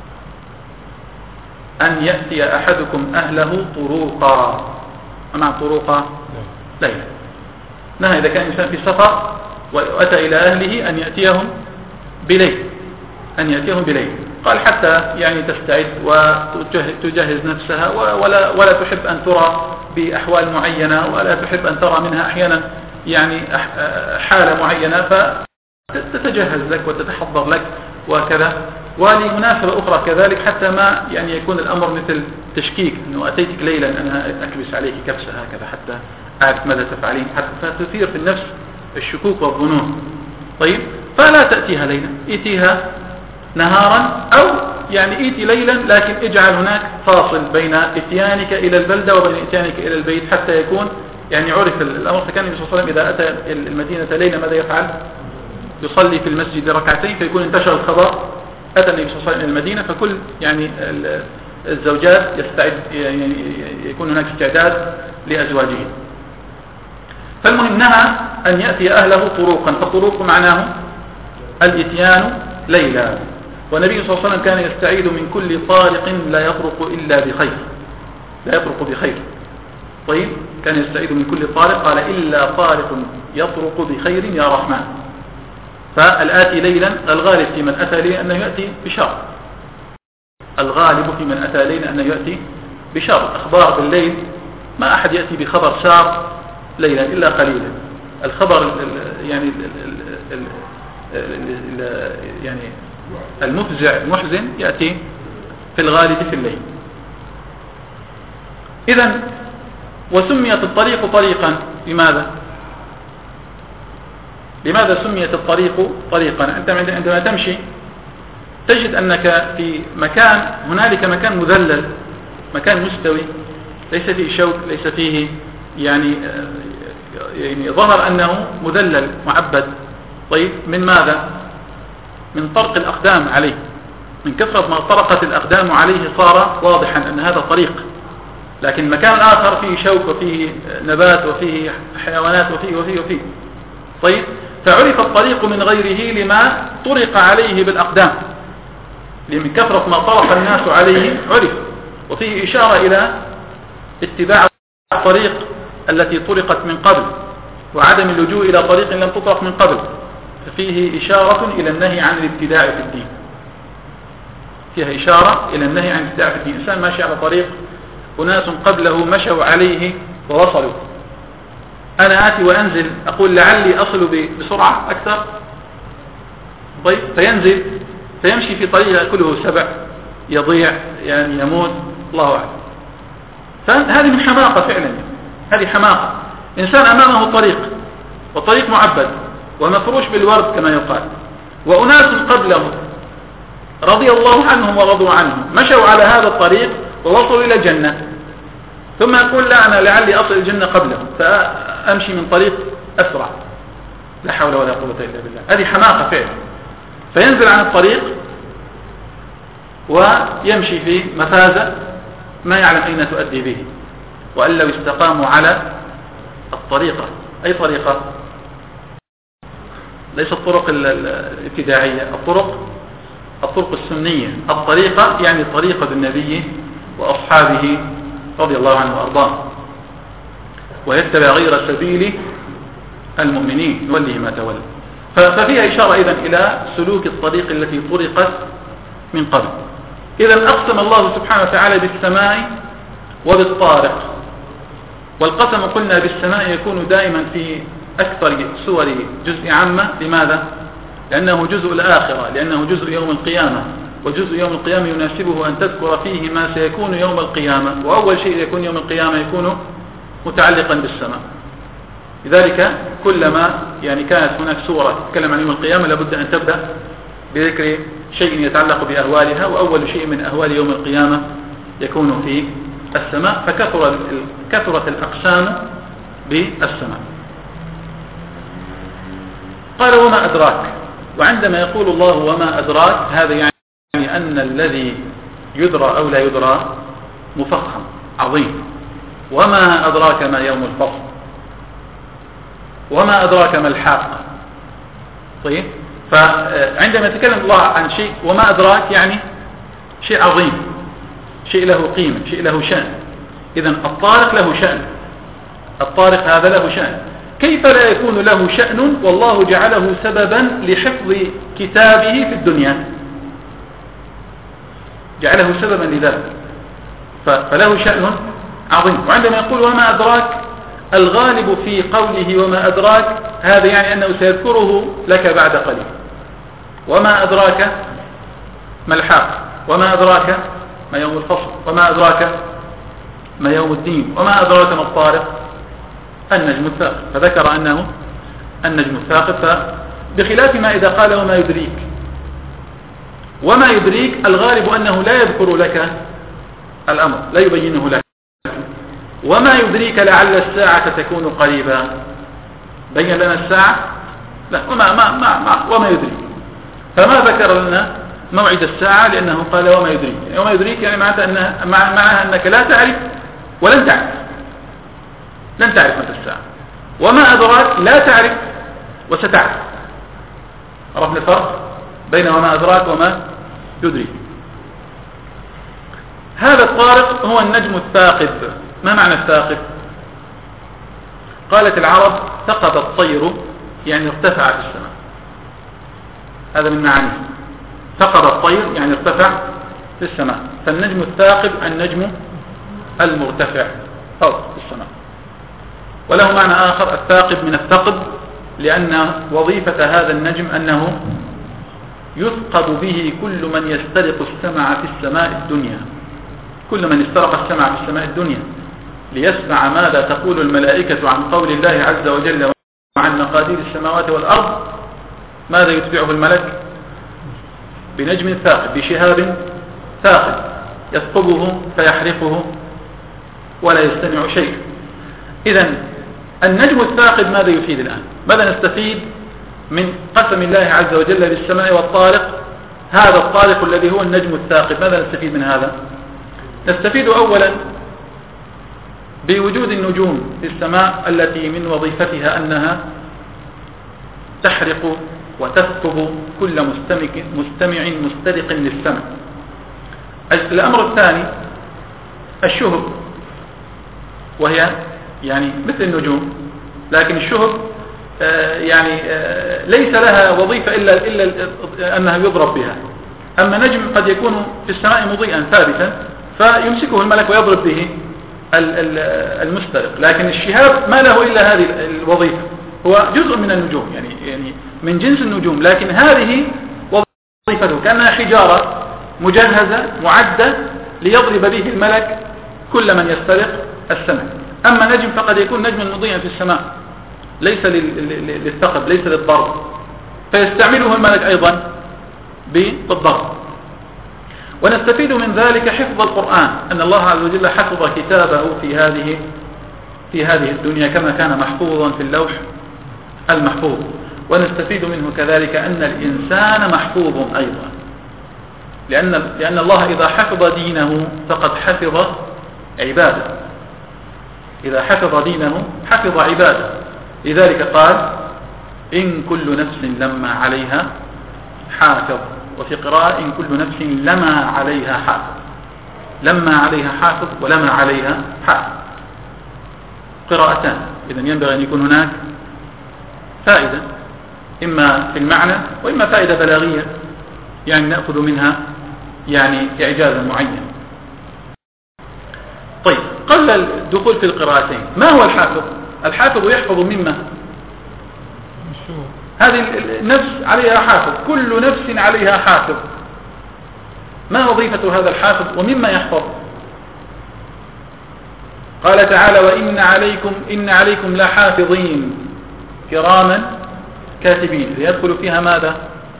Speaker 1: أن يأتي أحدكم أهله طروقا. معنى طروقا؟ ليلا. نهى إذا كان الإنسان في سفر وأتى إلى أهله أن يأتيهم بليل، أن يأتيهم بليل. قال حتى يعني تستعد وتجهز نفسها ولا تحب أن ترى بأحوال معينة، ولا تحب أن ترى منها أحيانا يعني حالة معينة، فتتجهز لك وتتحضر لك وكذا. ولمناسبة أخرى كذلك، حتى ما يعني يكون الأمر مثل تشكيك، أنه أتيتك ليلا أنا أكبس عليك كبسة هكذا حتى أعرف ماذا تفعلين، حتى فتثير في النفس الشكوك والظنون. طيب، فلا تأتيها ليلا، ائتيها نهارا، أو يعني ائتي ليلا لكن اجعل هناك فاصل بين اتيانك إلى البلدة وبين اتيانك إلى البيت، حتى يكون يعني عرف الأمر. فكان النبي صلى الله عليه وسلم إذا أتى المدينة ليلا ماذا يفعل؟ يصلي في المسجد ركعتين، فيكون انتشر الخبر أتى النبي صلى الله عليه وسلم إلى المدينة، فكل يعني الزوجات يعني يكون هناك استعداد لأزواجه. فالمهم نهى أن يأتي أهله طروقا، فالطروق معناه الإتيان ليلا. والنبي صلى الله عليه وسلم كان يستعيذ من كل طارق لا يطرق إلا بخير، لا يطرق بخير. طيب، كان يستعيذ من كل طارق، قال إلا طارق يطرق بخير يا رحمن. فالآتي ليلا الغالب في من أتى ليلا أنه يأتي بشر، الغالب في من أتى ليلا أنه يأتي بشر. أخبار بالليل ما أحد يأتي بخبر سار ليلا إلا قليلا. الخبر يعني يعني المفزع المحزن يأتي في الغالب في الليل. إذن وسميت الطريق طريقا، لماذا سميت الطريق طريقا؟ أنت عندما تمشي تجد أنك في مكان، هنالك مكان مذلل، مكان مستوي ليس فيه شوك، ليس فيه يعني ظهر أنه مذلل معبد. طيب، من ماذا؟ من طرق الأقدام عليه، من كثرة ما طرقت الأقدام عليه صار واضحا أن هذا طريق. لكن مكان آخر فيه شوك وفيه نبات وفيه حيوانات وفيه. طيب، فعرف الطريق من غيره لما طرق عليه بالأقدام، لمن كثرة ما طرق الناس عليه عرف. وفيه إشارة إلى اتباع الطريق التي طرقت من قبل، وعدم اللجوء إلى طريق لم تطرق من قبل. ففيه إشارة إلى النهي عن الابتداع في الدين، فيها إشارة إلى النهي عن الابتداع في الدين. إنسان ماشي على طريق أناس قبله مشوا عليه ووصلوا، أنا آتي وأنزل أقول لعلي أصل بسرعة أكثر. طيب، فينزل فيمشي في طريق كله سبع، يضيع يعني يموت، الله أعلم. فهذه من حماقة فعلا، هذه حماقة. إنسان أمامه طريق، والطريق معبد ومفروش بالورد كما يقال، وأناس قبله رضي الله عنهم ورضوا عنهم مشوا على هذا الطريق ووصلوا إلى الجنة، ثم يقول لا أنا لعلي أصل الجنة قبله فأمشي من طريق أسرع. لا حول ولا قوة إلا بالله. هذه حماقة فعلا. فينزل عن الطريق ويمشي في مفازة ما يعلم أين تؤدي به. وأن لو استقاموا على الطريقة، أي طريقة؟ ليس الطرق الابتداعية، الطرق السنية. الطريقة يعني طريقة النبي وأصحابه رضي الله عنه وأرضاه، ويتبع غير سبيل المؤمنين نوله ما تولى. ففيها إشارة إذن إلى سلوك الطريق التي طرقت من قبل. إذن أقسم الله سبحانه وتعالى بالسماء وبالطارق. والقسم قلنا بالسماء يكون دائما في أكثر سور جزء عامة. لماذا؟ لأنه جزء الآخرة، لأنه جزء يوم القيامة، وجزء يوم القيامة يناسبه أن تذكر فيه ما سيكون يوم القيامة. وأول شيء يكون يوم القيامة يكون متعلقا بالسماء. لذلك كلما يعني كانت هناك سورة تتكلم عن يوم القيامة لابد أن تبدأ بذكر شيء يتعلق بأهوالها، وأول شيء من أهوال يوم القيامة يكون في السماء. فكثرت الأقسام بالسماء. قال وما أدراك. وعندما يقول الله وما أدراك هذا يعني أن الذي يدرى أو لا يدرى مفخم عظيم. وما أدراك ما يوم الفصل، وما أدراك ما الحاقة. طيب، فعندما يتكلم الله عن شيء وما أدراك يعني شيء عظيم، شيء له قيمة، شيء له شأن. إذن الطارق له شأن، الطارق هذا له شأن. كيف لا يكون له شأن والله جعله سببا لحفظ كتابه في الدنيا، جعله سببا لذلك، فله شأن عظيم. وعندما يقول وما أدراك، الغالب في قوله وما أدراك هذا يعني أنه سيذكره لك بعد قليل. وما أدراك ما الحاق، وما أدراك ما يوم الفصل، وما أدراك ما يوم الدين، وما أدراك ما الطارق، النجم الثاقب. فذكر أنه النجم الثاقب. بخلاف ما إذا قال وما يدريك. وما يدريك الغالب أنه لا يذكر لك الأمر، لا يبينه لك. وما يدريك لعل الساعة تكون قريبا، بين لنا الساعة لا، وما يدريك. فما ذكر لنا موعد الساعة لأنه قال وما يدريك، يعني وما يدريك يعني معها أنك لا تعرف ولن تعرف، لن تعرف متى الساعة. وما أدراك لا تعرف وستعرف. عرفنا الفرق بين وما أدراك وما يدريك. هذا الطارق هو النجم الثاقب. ما معنى الثاقب؟ قالت العرب ثقب الطير يعني ارتفع في السماء، هذا من معانيه. ثقب الطير يعني ارتفع في السماء. فالنجم الثاقب النجم المرتفع فوق في السماء. وله معنى آخر الثاقب من الثقب، لأن وظيفة هذا النجم أنه يثقب به كل من يسترق السمع في السماء الدنيا، كل من استرق السمع في السماء الدنيا ليسمع ماذا تقول الملائكة عن قول الله عز وجل وعن مقادير السماوات والأرض. ماذا يتبعه الملك؟ بنجم ثاقب، بشهاب ثاقب يثقبه فيحرقه ولا يستمع شيء. إذن النجم الثاقب ماذا يفيد الآن؟ ماذا نستفيد من قسم الله عز وجل بالسماء والطارق؟ هذا الطارق الذي هو النجم الثاقب، ماذا نستفيد من هذا؟ نستفيد أولا بوجود النجوم في السماء التي من وظيفتها أنها تحرق وتثقب كل مستمع مسترق للسمع. الأمر الثاني الشهب، وهي يعني مثل النجوم، لكن الشهب ليس لها وظيفة إلا أنها يضرب بها. أما نجم قد يكون في السماء مضيئا ثابتا فيمسكه الملك ويضرب به المسترق، لكن الشهاب ما له إلا هذه الوظيفة، هو جزء من النجوم، يعني من جنس النجوم، لكن هذه وظيفته كأنها حجارة مجهزة معدة ليضرب به الملك كل من يسترق السمع. أما نجم فقد يكون نجما مضيئا في السماء ليس للثقب، ليس للضرب، فيستعمله الملك أيضا بالضرب. ونستفيد من ذلك حفظ القرآن، أن الله عز وجل حفظ كتابه في هذه الدنيا كما كان محفوظا في اللوح المحفوظ. ونستفيد منه كذلك أن الإنسان محفوظ أيضا، لأن الله إذا حفظ دينه فقد حفظ عباده، إذا حفظ دينه حفظ عباده. لذلك قال إن كل نفس لما عليها حافظ، وفي قراءة إن كل نفس لما عليها حافظ، لما عليها حافظ ولما عليها حافظ، قراءتان. إذن ينبغي أن يكون هناك فائدة إما في المعنى وإما فائدة بلاغية، يعني نأخذ منها إعجازا معين. طيب، قبل الدخول في القراءتين، ما هو الحافظ؟ الحافظ يحفظ مما؟ هذه النفس عليها حافظ، كل نفس عليها حافظ. ما وظيفة هذا الحافظ ومما يحفظ؟ قال تعالى إن عليكم لحافظين كراما كاتبين، ليدخل فيها ماذا؟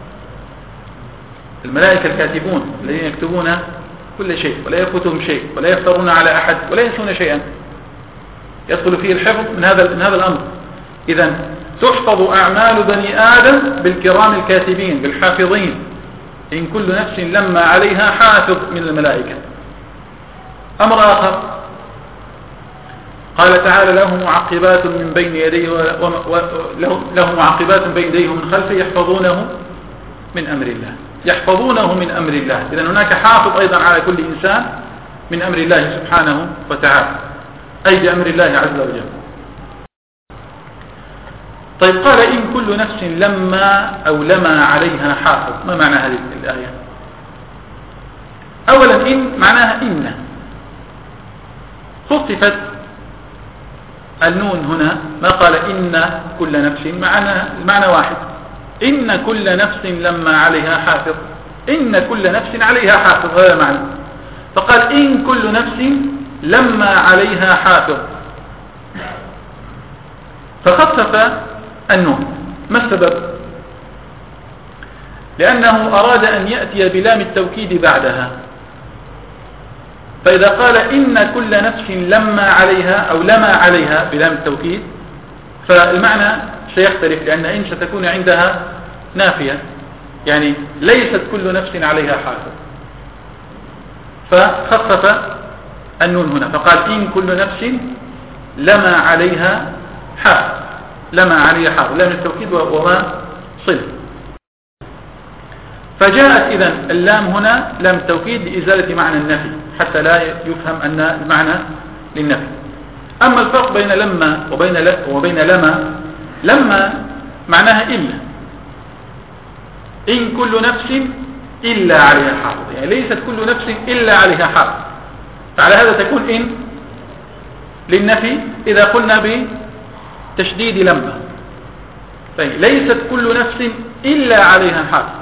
Speaker 1: الملائكة الكاتبون الذين يكتبون كل شيء ولا يفوتهم شيء ولا يفترون على أحد ولا ينسون شيئا، يدخل فيه الحفظ من هذا الأمر. إذن تحفظ أعمال بني آدم بالكرام الكاتبين بالحافظين. إن كل نفس لما عليها حافظ من الملائكة. أمر آخر قال تعالى له معقبات من بين يديه له معقبات بين يديه ومن خلفه يحفظونه من أمر الله، يحفظونه من أمر الله. إذن هناك حافظ أيضا على كل إنسان من أمر الله سبحانه وتعالى، أي بأمر الله عز وجل. طيب، قال إن كل نفس لما عليها حافظ. ما معنى هذه الآية؟ أولا إن معناها إن، خففت النون هنا، ما قال إن كل نفس، معنى واحد. إن كل نفس لما عليها حافظ، إن كل نفس عليها حافظ، هذا معنى. فقال إن كل نفس لما عليها حافظ، فخفف النون. ما السبب؟ لأنه أراد أن يأتي بلام التوكيد بعدها. فإذا قال إن كل نفس لما عليها أو لما عليها بلام التوكيد، فالمعنى سيختلف، لأن إن ستكون عندها نافية يعني ليست كل نفس عليها حافظ، فخفف النون هنا فقال إن كل نفس لما عليها حافظ، لما عليها حافظ، لام التوكيد وما صلة. فجاءت إذن اللام هنا لام التوكيد لإزالة معنى النفي حتى لا يفهم أن المعنى للنفي. أما الفرق بين لما وبين لما، لما معناها إلا، إن كل نفس إلا عليها حافظ، يعني ليست كل نفس إلا عليها حافظ، فعلى هذا تكون إن للنفي إذا قلنا بتشديد لما، طيب ليست كل نفس إلا عليها حافظ.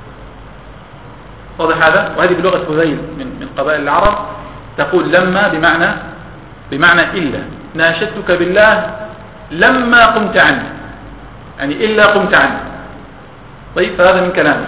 Speaker 1: واضح هذا؟ وهذه بلغة هذيل من قبائل العرب تقول لما بمعنى إلا، ناشدتك بالله لما قمت عني، يعني إلا قمت عني. طيب فهذا من كلامه.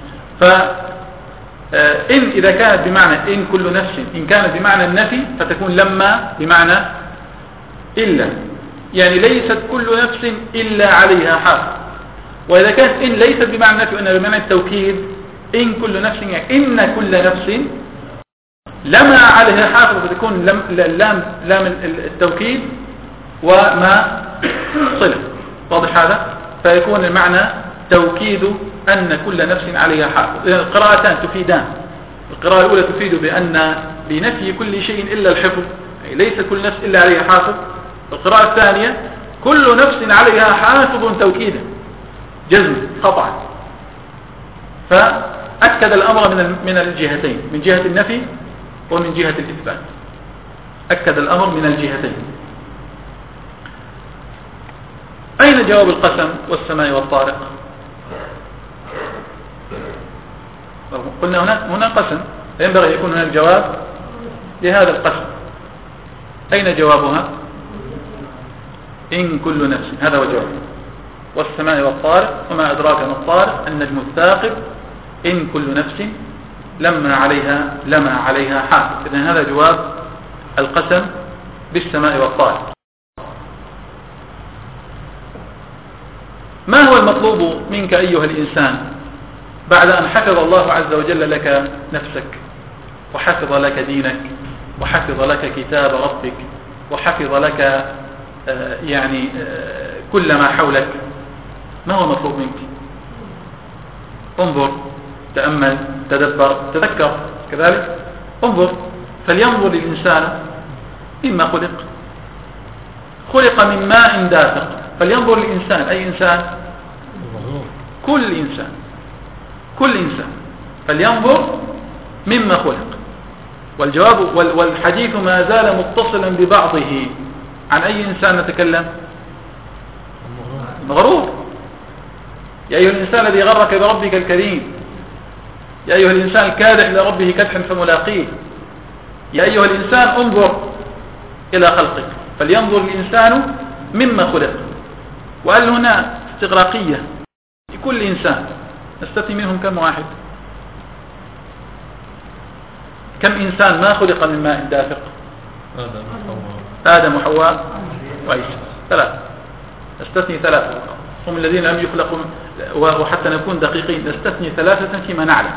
Speaker 1: فإن إذا كانت بمعنى إن كل نفس، إن كانت بمعنى النفي فتكون لما بمعنى إلا، يعني ليست كل نفس إلا عليها حافظ. وإذا كانت إن ليست بمعنى النفي وإنها بمعنى التوكيد، إن كل نفس يعني إن كل نفس لما عليها حافظ فتكون لام التوكيد وما صلة. واضح هذا؟ فيكون المعنى توكيد أن كل نفس عليها حافظ. إذن القراءتان تفيدان. القراءة الأولى تفيد بأن بنفي كل شيء إلا الحفظ، يعني ليس كل نفس إلا عليها حافظ. القراءة الثانية كل نفس عليها حافظ توكيدا جزم قطعا. فأكد الأمر من الجهتين، من جهة النفي ومن جهة الإثبات. أكد الأمر من الجهتين. أين جواب القسم والسماء والطارق؟ قلنا هنا قسم، ينبغي يكون هنا الجواب لهذا القسم. أين جوابها؟ إن كل نفس، هذا هو الجواب. والسماء والطارق، وما أدراك ما الطارق، النجم الثاقب، إن كل نفس لما عليها حافظ. إذن هذا جواب القسم بالسماء والطارق. ما هو المطلوب منك أيها الإنسان بعد أن حفظ الله عز وجل لك نفسك، وحفظ لك دينك، وحفظ لك كتاب ربك، وحفظ لك كل ما حولك؟ ما هو المطلوب منك؟ انظر، تأمل، تدبر، تذكر كذلك. انظر، فلينظر الإنسان مما خلق من ماء دافق. فلينظر الإنسان، أي إنسان؟ كل إنسان فلينظر مما خلق. والجواب والحديث ما زال متصلا ببعضه. عن أي إنسان نتكلم؟ المغرور. يا أيها الإنسان الذي غرك بربك الكريم، يا أيها الإنسان الكادح لربه كدحا فملاقيه، يا أيها الإنسان انظر إلى خلقك. فلينظر الإنسان مما خلق. وقال هنا استغراقية لكل إنسان، نستثني منهم كم واحد؟ كم إنسان ما خلق من ماء دافق؟ آدم وحواء وعيسى، ثلاثة. نستثني ثلاثة، هم الذين لم يخلقوا. وحتى نكون دقيقين نستثني ثلاثة فيما نعلم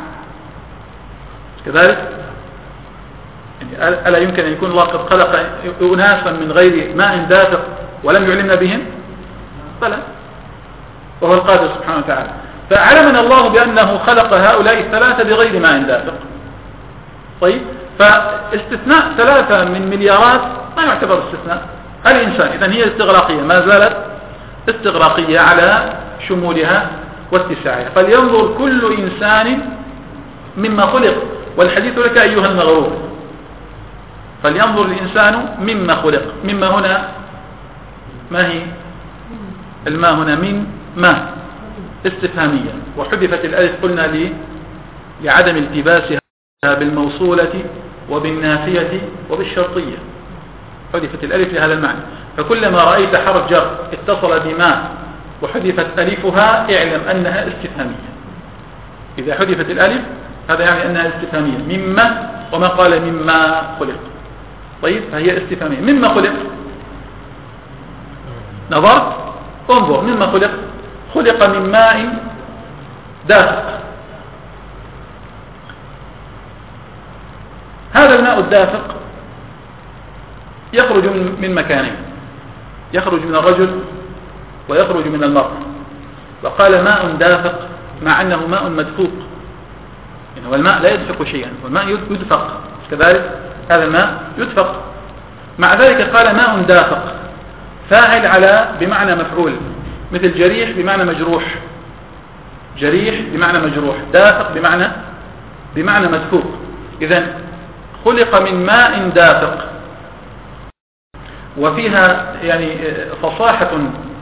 Speaker 1: كذلك. يعني ألا يمكن أن يكون الله قد خلق أناسا من غير ماء دافق ولم يعلمنا بهم؟ بلى، وهو القادر سبحانه وتعالى. فعلمنا الله بأنه خلق هؤلاء الثلاثة بغير ماء دافق. طيب، فاستثناء 3 من مليارات ما يعتبر استثناء. الإنسان إذن هي استغراقية، ما زالت استغراقية على شمولها واتساعها. فلينظر كل إنسان مما خلق. والحديث لك أيها المغرور. فلينظر الإنسان مما خلق. مما هنا ما هي؟ الماء هنا من ما استفهامية، وحذفت الألف قلنا لعدم التباسها بالموصولة وبالنافية وبالشرطية. حذفت الألف لهذا المعنى. فكلما رأيت حرف جر اتصل بما وحذفت ألفها اعلم أنها استفهامية. إذا حذفت الألف هذا يعني أنها استفهامية. مما، وما قال مما خلق. طيب، فهي استفهامية. مما خلق، نظرت، انظر مما خلق. خلق من ماء دافق. هذا الماء الدافق يخرج من مكانين، يخرج من الرجل ويخرج من المرأة. وقال ماء دافق مع أنه ماء مدفوق، يعني هو الماء لا يدفق شيئا، والماء يدفق كذلك، هذا الماء يدفق. مع ذلك قال ماء دافق، فاعل على بمعنى مفعول، مثل جريح بمعنى مجروح، جريح بمعنى مجروح، دافق بمعنى مدفوق. إذن خلق من ماء دافق، وفيها يعني فصاحة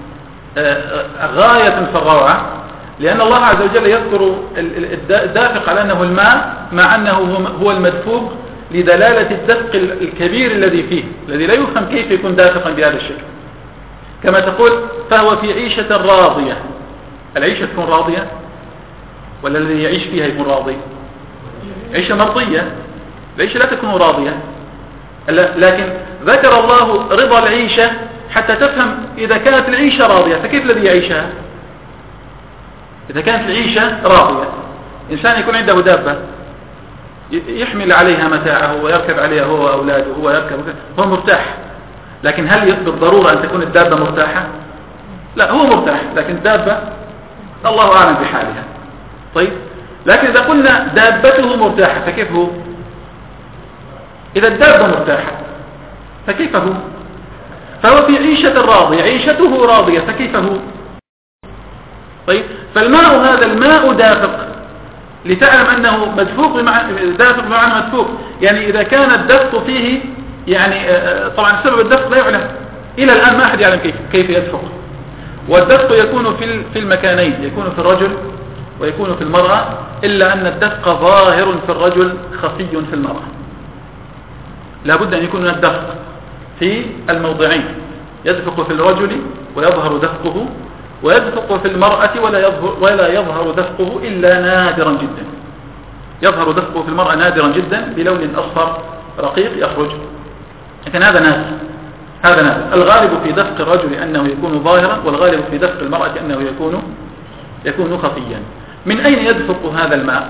Speaker 1: غاية في الروعة، لأن الله عز وجل يذكر الدافق على أنه الماء مع أنه هو المدفوق، لدلالة الدفق الكبير الذي فيه، الذي لا يفهم كيف يكون دافقا بهذا الشكل. كما تقول فهو في عيشة راضية، العيشة تكون راضية ولا الذي يعيش فيها يكون راضي؟ عيشة مرضية، العيشة لا تكون راضية. لكن ذكر الله رضا العيشة حتى تفهم إذا كانت العيشة راضية فكيف الذي يعيشها؟ إذا كانت العيشة راضية، إنسان يكون عنده دابة يحمل عليها متاعه ويركب عليها هو وأولاده، هو يركب هو مرتاح، لكن هل بالضرورة أن تكون الدابة مرتاحة؟ لا، هو مرتاح، لكن الدابة الله أعلم بحالها. طيب، لكن إذا قلنا دابته مرتاحة فكيف هو؟ إذا الدابة مرتاحة فكيف هو؟ فهو في عيشة راضية، عيشته راضية، فكيف هو؟ طيب، فالماء هذا الماء دافق، لتعلم أنه مدفوق دافق بمعنى مدفوق، يعني إذا كان الدفق فيه يعني طبعا سبب الدفق لا يعلم إلى الآن، ما أحد يعلم كيف يدفق. والدفق يكون في المكانين، يكون في الرجل ويكون في المرأة، إلا أن الدفق ظاهر في الرجل خفي في المرأة. لابد أن يكون الدفق في الموضعين، يدفق في الرجل ويظهر دفقه، ويدفق في المرأة ولا يظهر دفقه إلا نادرا جدا. يظهر دفقه في المرأة نادرا جدا بلون أصفر رقيق يخرج، لكن هذا نادر. الغالب في دفق الرجل أنه يكون ظاهرا، والغالب في دفق المرأة أنه يكون خفيا. من أين يدفق هذا الماء؟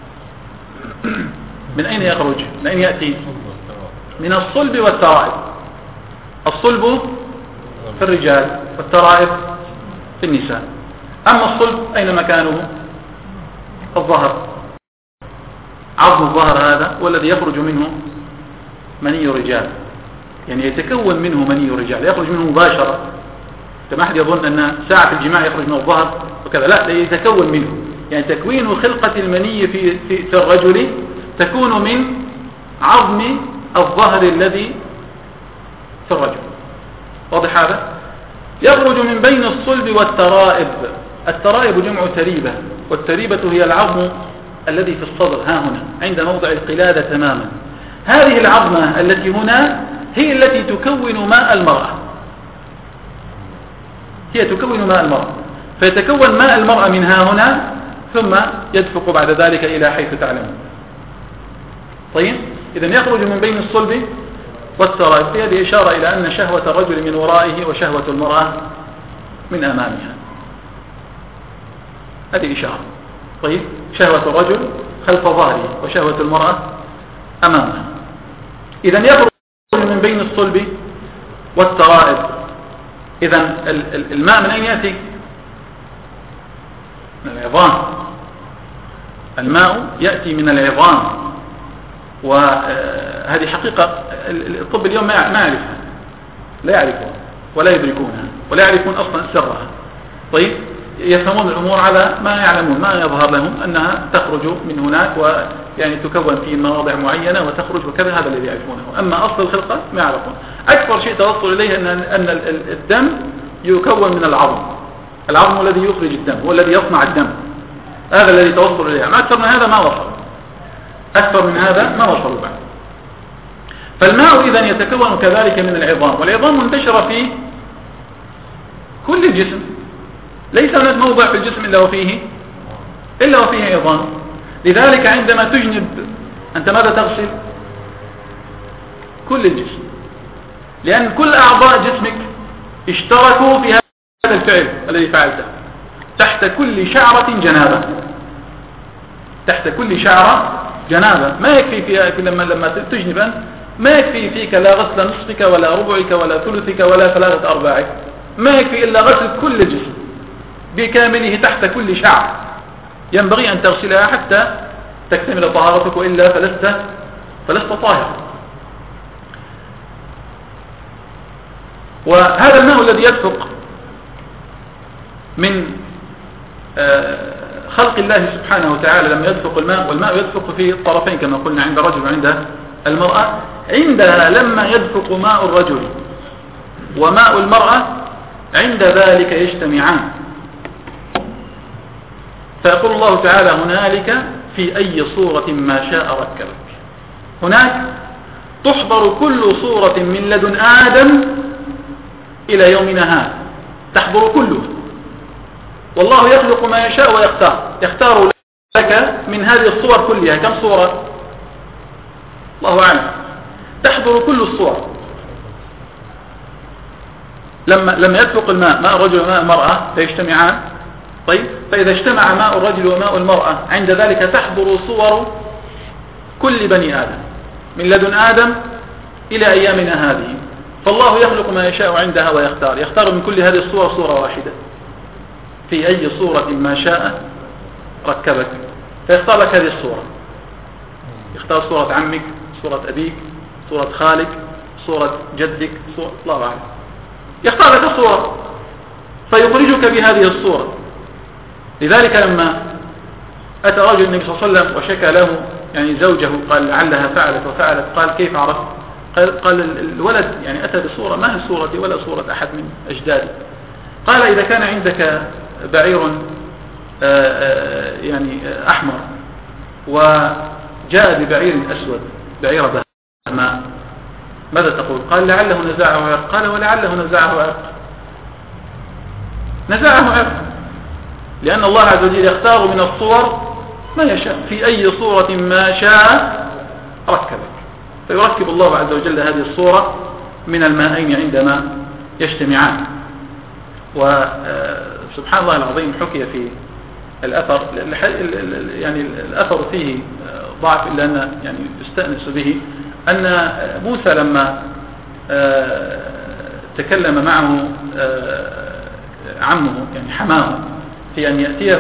Speaker 1: من أين يخرج؟ من أين يأتي؟ من الصلب والترائب. الصلب في الرجال والترائب في النساء. أما الصلب أين مكانه؟ الظهر، عظم الظهر هذا والذي يخرج منه مني الرجال، يعني يتكون منه مني الرجال، يخرج منه مباشرة. ما أحد يظن أن ساعة الجماع يخرج من الظهر وكذا، لا، يتكون منه. يعني تكوين خلقة المني في الرجل تكون من عظم الظهر الذي في الرجل. واضح هذا؟ يخرج من بين الصلب والترائب. الترائب جمع تريبة، والتريبة هي العظم الذي في الصدر، ها هنا عند موضع القلادة تماما. هذه العظمة التي هنا هي التي تكون ماء المرأة، هي تكون ماء المرأة، فيتكون ماء المرأة منها هنا، ثم يدفق بعد ذلك إلى حيث تعلمون. طيب، إذن يخرج من بين الصلب والترائب. في هذه إشارة إلى أن شهوة الرجل من ورائه وشهوة المرأة من أمامها، هذه إشارة. طيب، شهوة الرجل خلف ظهره وشهوة المرأة أمامها. إذن يخرج من بين الصلب والترائب. إذن الماء من أين يأتي؟ من العظام. الماء يأتي من العظام، وهذه حقيقة الطب اليوم ما يعرفها، لا يعرفها ولا يدركونها ولا يعرفون أصلا سرها. طيب، يفهمون الأمور على ما يعلمون، ما يظهر لهم أنها تخرج من هناك ويعني تكون في مواضع معينة وتخرج وكذا، هذا الذي يعرفونه. أما أصل الخلقة ما يعرفون. أكثر شيء توصل إليه أن الدم يكون من العظم الذي يخرج الدم هو الذي يصنع الدم، هذا الذي توصل إليه. ما أكثر من هذا ما وصل، أكثر من هذا ما وصلوا بعد. فالماء إذن يتكون كذلك من العظام، والعظام منتشرة في كل الجسم، ليس هناك موضع في الجسم إلا وفيه عظام. لذلك عندما تجنب أنت ماذا تغسل؟ كل الجسم، لأن كل أعضاء جسمك اشتركوا في هذا الفعل الذي فعلته. تحت كل شعرة جنابة، تحت كل شعرة جنابة ما يكفي فيها لما تجنب أنت ما يكفي فيك لا غسل نصفك ولا ربعك ولا ثلثك ولا 3/4، ما يكفي إلا غسل كل الجسم بكامله تحت كل شعر، ينبغي أن تغسلها حتى تكتمل طهارتك، وإلا فلست طاهرا. وهذا الماء الذي يدفق من خلق الله سبحانه وتعالى لما يدفق الماء، والماء يدفق في الطرفين كما قلنا عند الرجل وعند المرأة، عندها لما يدفق ماء الرجل وماء المرأة عند ذلك يجتمعان، فيقول الله تعالى هنالك في أي صورة ما شاء ركبك. هناك تحضر كل صورة من لدن آدم إلى يومنا هذا، تحضر كله، والله يخلق ما يشاء يختار لك من هذه الصور كلها. كم صورة؟ الله أعلم. تحضر كل الصور. لما يدفق الماء، ماء الرجل وماء المرأة فيجتمعان، طيب، فإذا اجتمع ماء الرجل وماء المرأة عند ذلك تحضر صور كل بني آدم من لدن آدم إلى أيامنا هذه. فالله يخلق ما يشاء عندها يختار من كل هذه الصور صورة واحدة، في أي صورة ما شاء ركبك، فيختار لك هذه الصورة، يختار صورة عمك، صورة أبيك، صورة خالك، صورة جدك، الله أعلم، يختار لك الصورة فيخرجك بهذه الصورة. لذلك لما أتى رجل النبي صلى الله عليه وسلم وشكى له يعني زوجه، قال لعلها فعلت وفعلت، قال كيف عرفت؟ قال الولد يعني أتى بصورة ما هي صورتي ولا صورة أحد من أجدادي. قال إذا كان عندك بعير يعني أحمر وجاء ببعير أسود، بعير بهماء، ماذا تقول؟ قال لعله نزاعه عرق. قال ولعله نزاعه عرق، نزاعه عرق، لأن الله عز وجل يختار من الصور ما يشاء، في أي صورة ما شاء ركبك، فيركب الله عز وجل هذه الصورة من الماءين عندما يجتمعان. وسبحان الله العظيم حكي في الأثر، يعني الأثر فيه ضعف إلا أن يعني يستأنس به، أن موسى لما تكلم معه عمه يعني حماه في أن يأتيه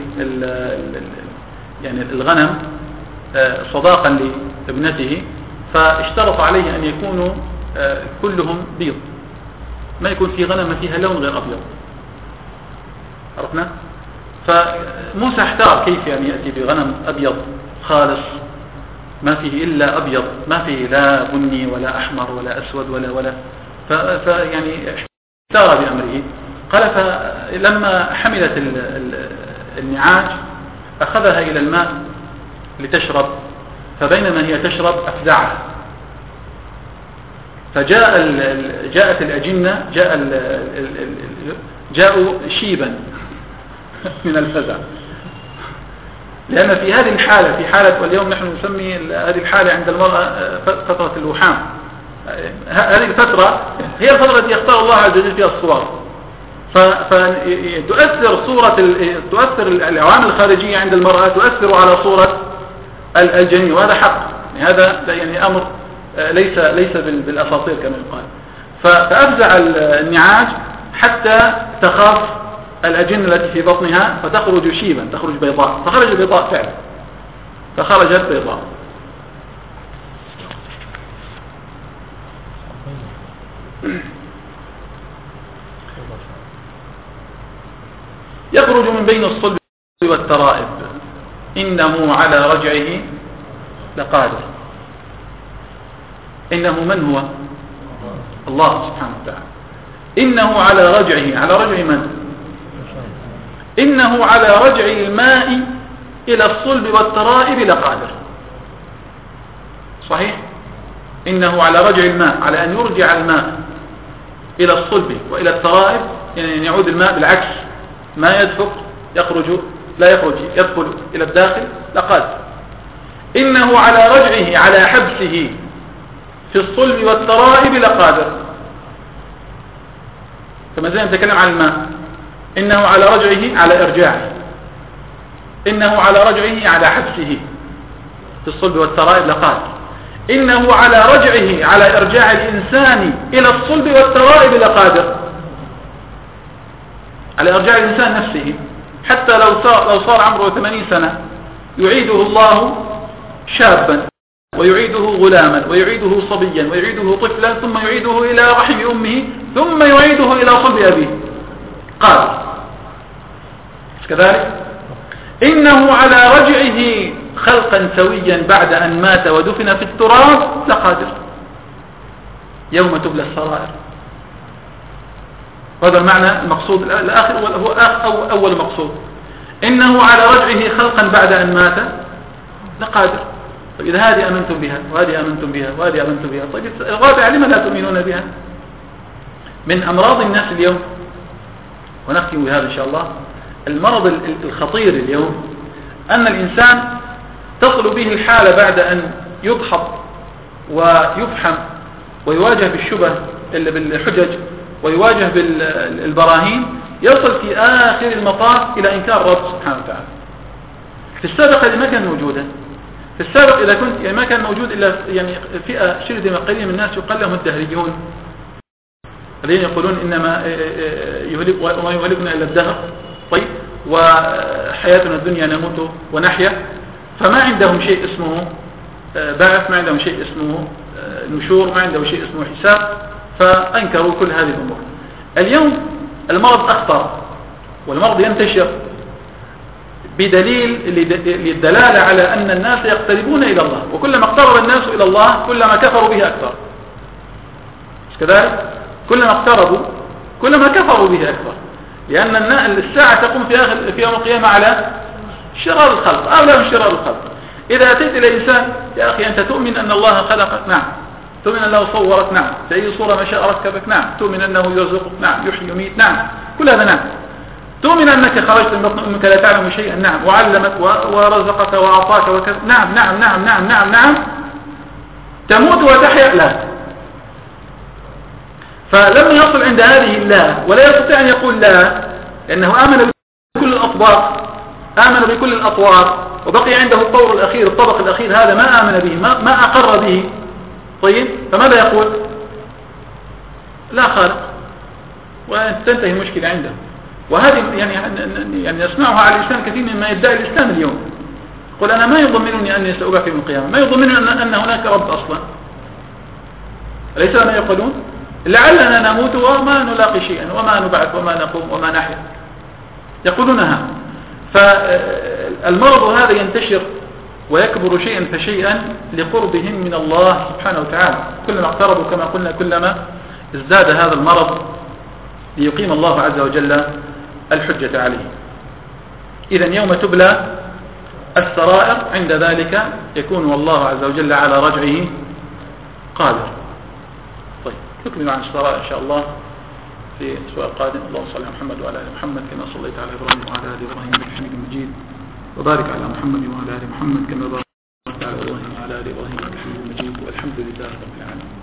Speaker 1: يعني الغنم صداقا لابنته، فاشترط عليه أن يكونوا كلهم بيض، ما يكون في غنم فيها لون غير أبيض، عرفنا؟ فموسى احتار كيف يعني يأتي بغنم أبيض خالص ما فيه إلا أبيض، ما فيه لا بني ولا أحمر ولا أسود ولا فيعني احتار بأمره. قال فلما حملت النعاج أخذها إلى الماء لتشرب، فبينما هي تشرب أفزعها، جاءت الأجنة، جاءوا شيبا من الفزع، لأن في هذه الحالة، في حالة واليوم نحن نسمي هذه الحالة عند المرأة فترة الوحام، هذه الفترة هي الفترة التي يختار الله عز وجل فيها الصور، تؤثر العوامل الخارجية عند المرأة تؤثر على صورة الجنين، وهذا حق، هذا يعني أمر ليس بالأساطير كما يقال. فأفزع النعاج حتى تخاف الأجنة التي في بطنها فتخرج شيبا، تخرج بيضاء، فخرج بيضاء فعلا، فخرجت بيضاء. يخرج من بين الصلب والترائب إنه على رجعه لقادر. إنه من هو؟ الله سبحانه وتعالى. إنه على رجعه، على رجع من؟ إنه على رجع الماء إلى الصلب والترائب لقادر. صحيح؟ إنه على رجع الماء، على أن يرجع الماء إلى الصلب وإلى الترائب، يعني يعود الماء بالعكس، ما يدفق لا يخرج يدخل إلى الداخل لقادر. إنه على رجعه، على حبسه في الصلب والترائب لقادر. كما زي نتكلم عن الماء، إنه على رجعه، على إرجاعه، إنه على رجعه، على حبسه في الصلب والترائب لقادر. إنه على رجعه، على إرجاع الإنسان إلى الصلب والترائب لقادر، على إرجاع الإنسان نفسه، حتى لو صار عمره 80 سنة يعيده الله شابا، ويعيده غلاما، ويعيده صبيا، ويعيده طفلا، ثم يعيده إلى رحم أمه، ثم يعيده إلى صلب أبيه، قادر. كذلك إنه على رجعه خلقا سويا بعد أن مات ودفن في التراب لقادر، يوم تبلى السرائر. هذا المعنى المقصود الآخر، هو أول مقصود. إنه على رجعه خلقا بعد أن مات لقادر. طيب إذا هذه أمنتم بها، وهذه أمنتم بها، وهذه أمنتم بها، طيب الرابع لما لا تؤمنون بها؟ من أمراض الناس اليوم، ونختم بهذا إن شاء الله، المرض الخطير اليوم أن الإنسان تصل به الحالة بعد أن يضحض ويفحم ويواجه بالشبه بالحجج ويواجه بالبراهين، يصل في آخر المطاف إلى إنكار رب سبحانه وتعالى. في السابق هذه ما كان موجودة. في السابق إذا كنت ما كان موجود إلا فئة شردة قليلة من الناس يقال لهم الدهريون، الذين يقولون إنما وما يهلكنا إلا الدهر، طيب، وحياتنا الدنيا نموت ونحيا، فما عندهم شيء اسمه بعث، ما عندهم شيء اسمه نشور، ما عندهم شيء اسمه حساب، فأنكروا كل هذه الأمور. اليوم المرض أخطر، والمرض ينتشر بدليل للدلالة على أن الناس يقتربون إلى الله، وكلما اقترب الناس إلى الله كلما كفروا به أكثر. كذلك كلما اقتربوا كلما كفروا به أكثر، لأن الساعة تقوم في يوم القيامة على شرار الخلق، أولى من شرار الخلق. إذا أتيت إلى إنسان يا أخي أنت تؤمن أن الله خلقك؟ نعم. تؤمن أنه صورك؟ نعم. بأي صورة ما شاء ركبك؟ نعم. تؤمن أنه يرزقك؟ نعم. يحيي يميت؟ نعم. كل هذا نعم. تؤمن أنك خرجت من بطن أمك لا تعلم شيئا؟ نعم. وعلمك ورزقك وأعطاك وكذا؟ نعم نعم نعم نعم نعم نعم. تموت وتحيا؟ لا. فلما يصل عند هذه الله ولا يستطيع أن يقول لا، لأنه آمن بكل الأطباق، آمن بكل الأطوار، وبقي عنده الطور الأخير، الطبق الأخير، هذا ما آمن به، ما أقر به. طيب، فماذا يقول؟ لا خالق، وتنتهي المشكلة عنده. وهذه يعني نسمعها على الإسلام كثير مما يدعي الإسلام اليوم. يقول أنا ما يضمنني أني سأبعث في يوم القيامة، ما يضمنني أن هناك رب أصلا. أليس ما يقولون؟ لعلنا نموت وما نلاقي شيئا، وما نبعث وما نقوم وما نحيا، يقولونها. فالمرض هذا ينتشر ويكبر شيئا فشيئا لقربهم من الله سبحانه وتعالى. كلما اقتربوا كما قلنا كلما ازداد هذا المرض، ليقيم الله عز وجل الحجة عليه. إذن يوم تبلى السرائر، عند ذلك يكون الله عز وجل على رجعه قادر. طيب، نكمل عن السرائر إن شاء الله في السؤال القادم. اللهم صل على محمد وعلى آل محمد كما صليت على إبراهيم وعلى آل إبراهيم إنك حميد مجيد، وبارك على محمد وعلى آل محمد كما باركت على إبراهيم وعلى آل إبراهيم إنك حميد مجيد، والحمد لله رب العالمين.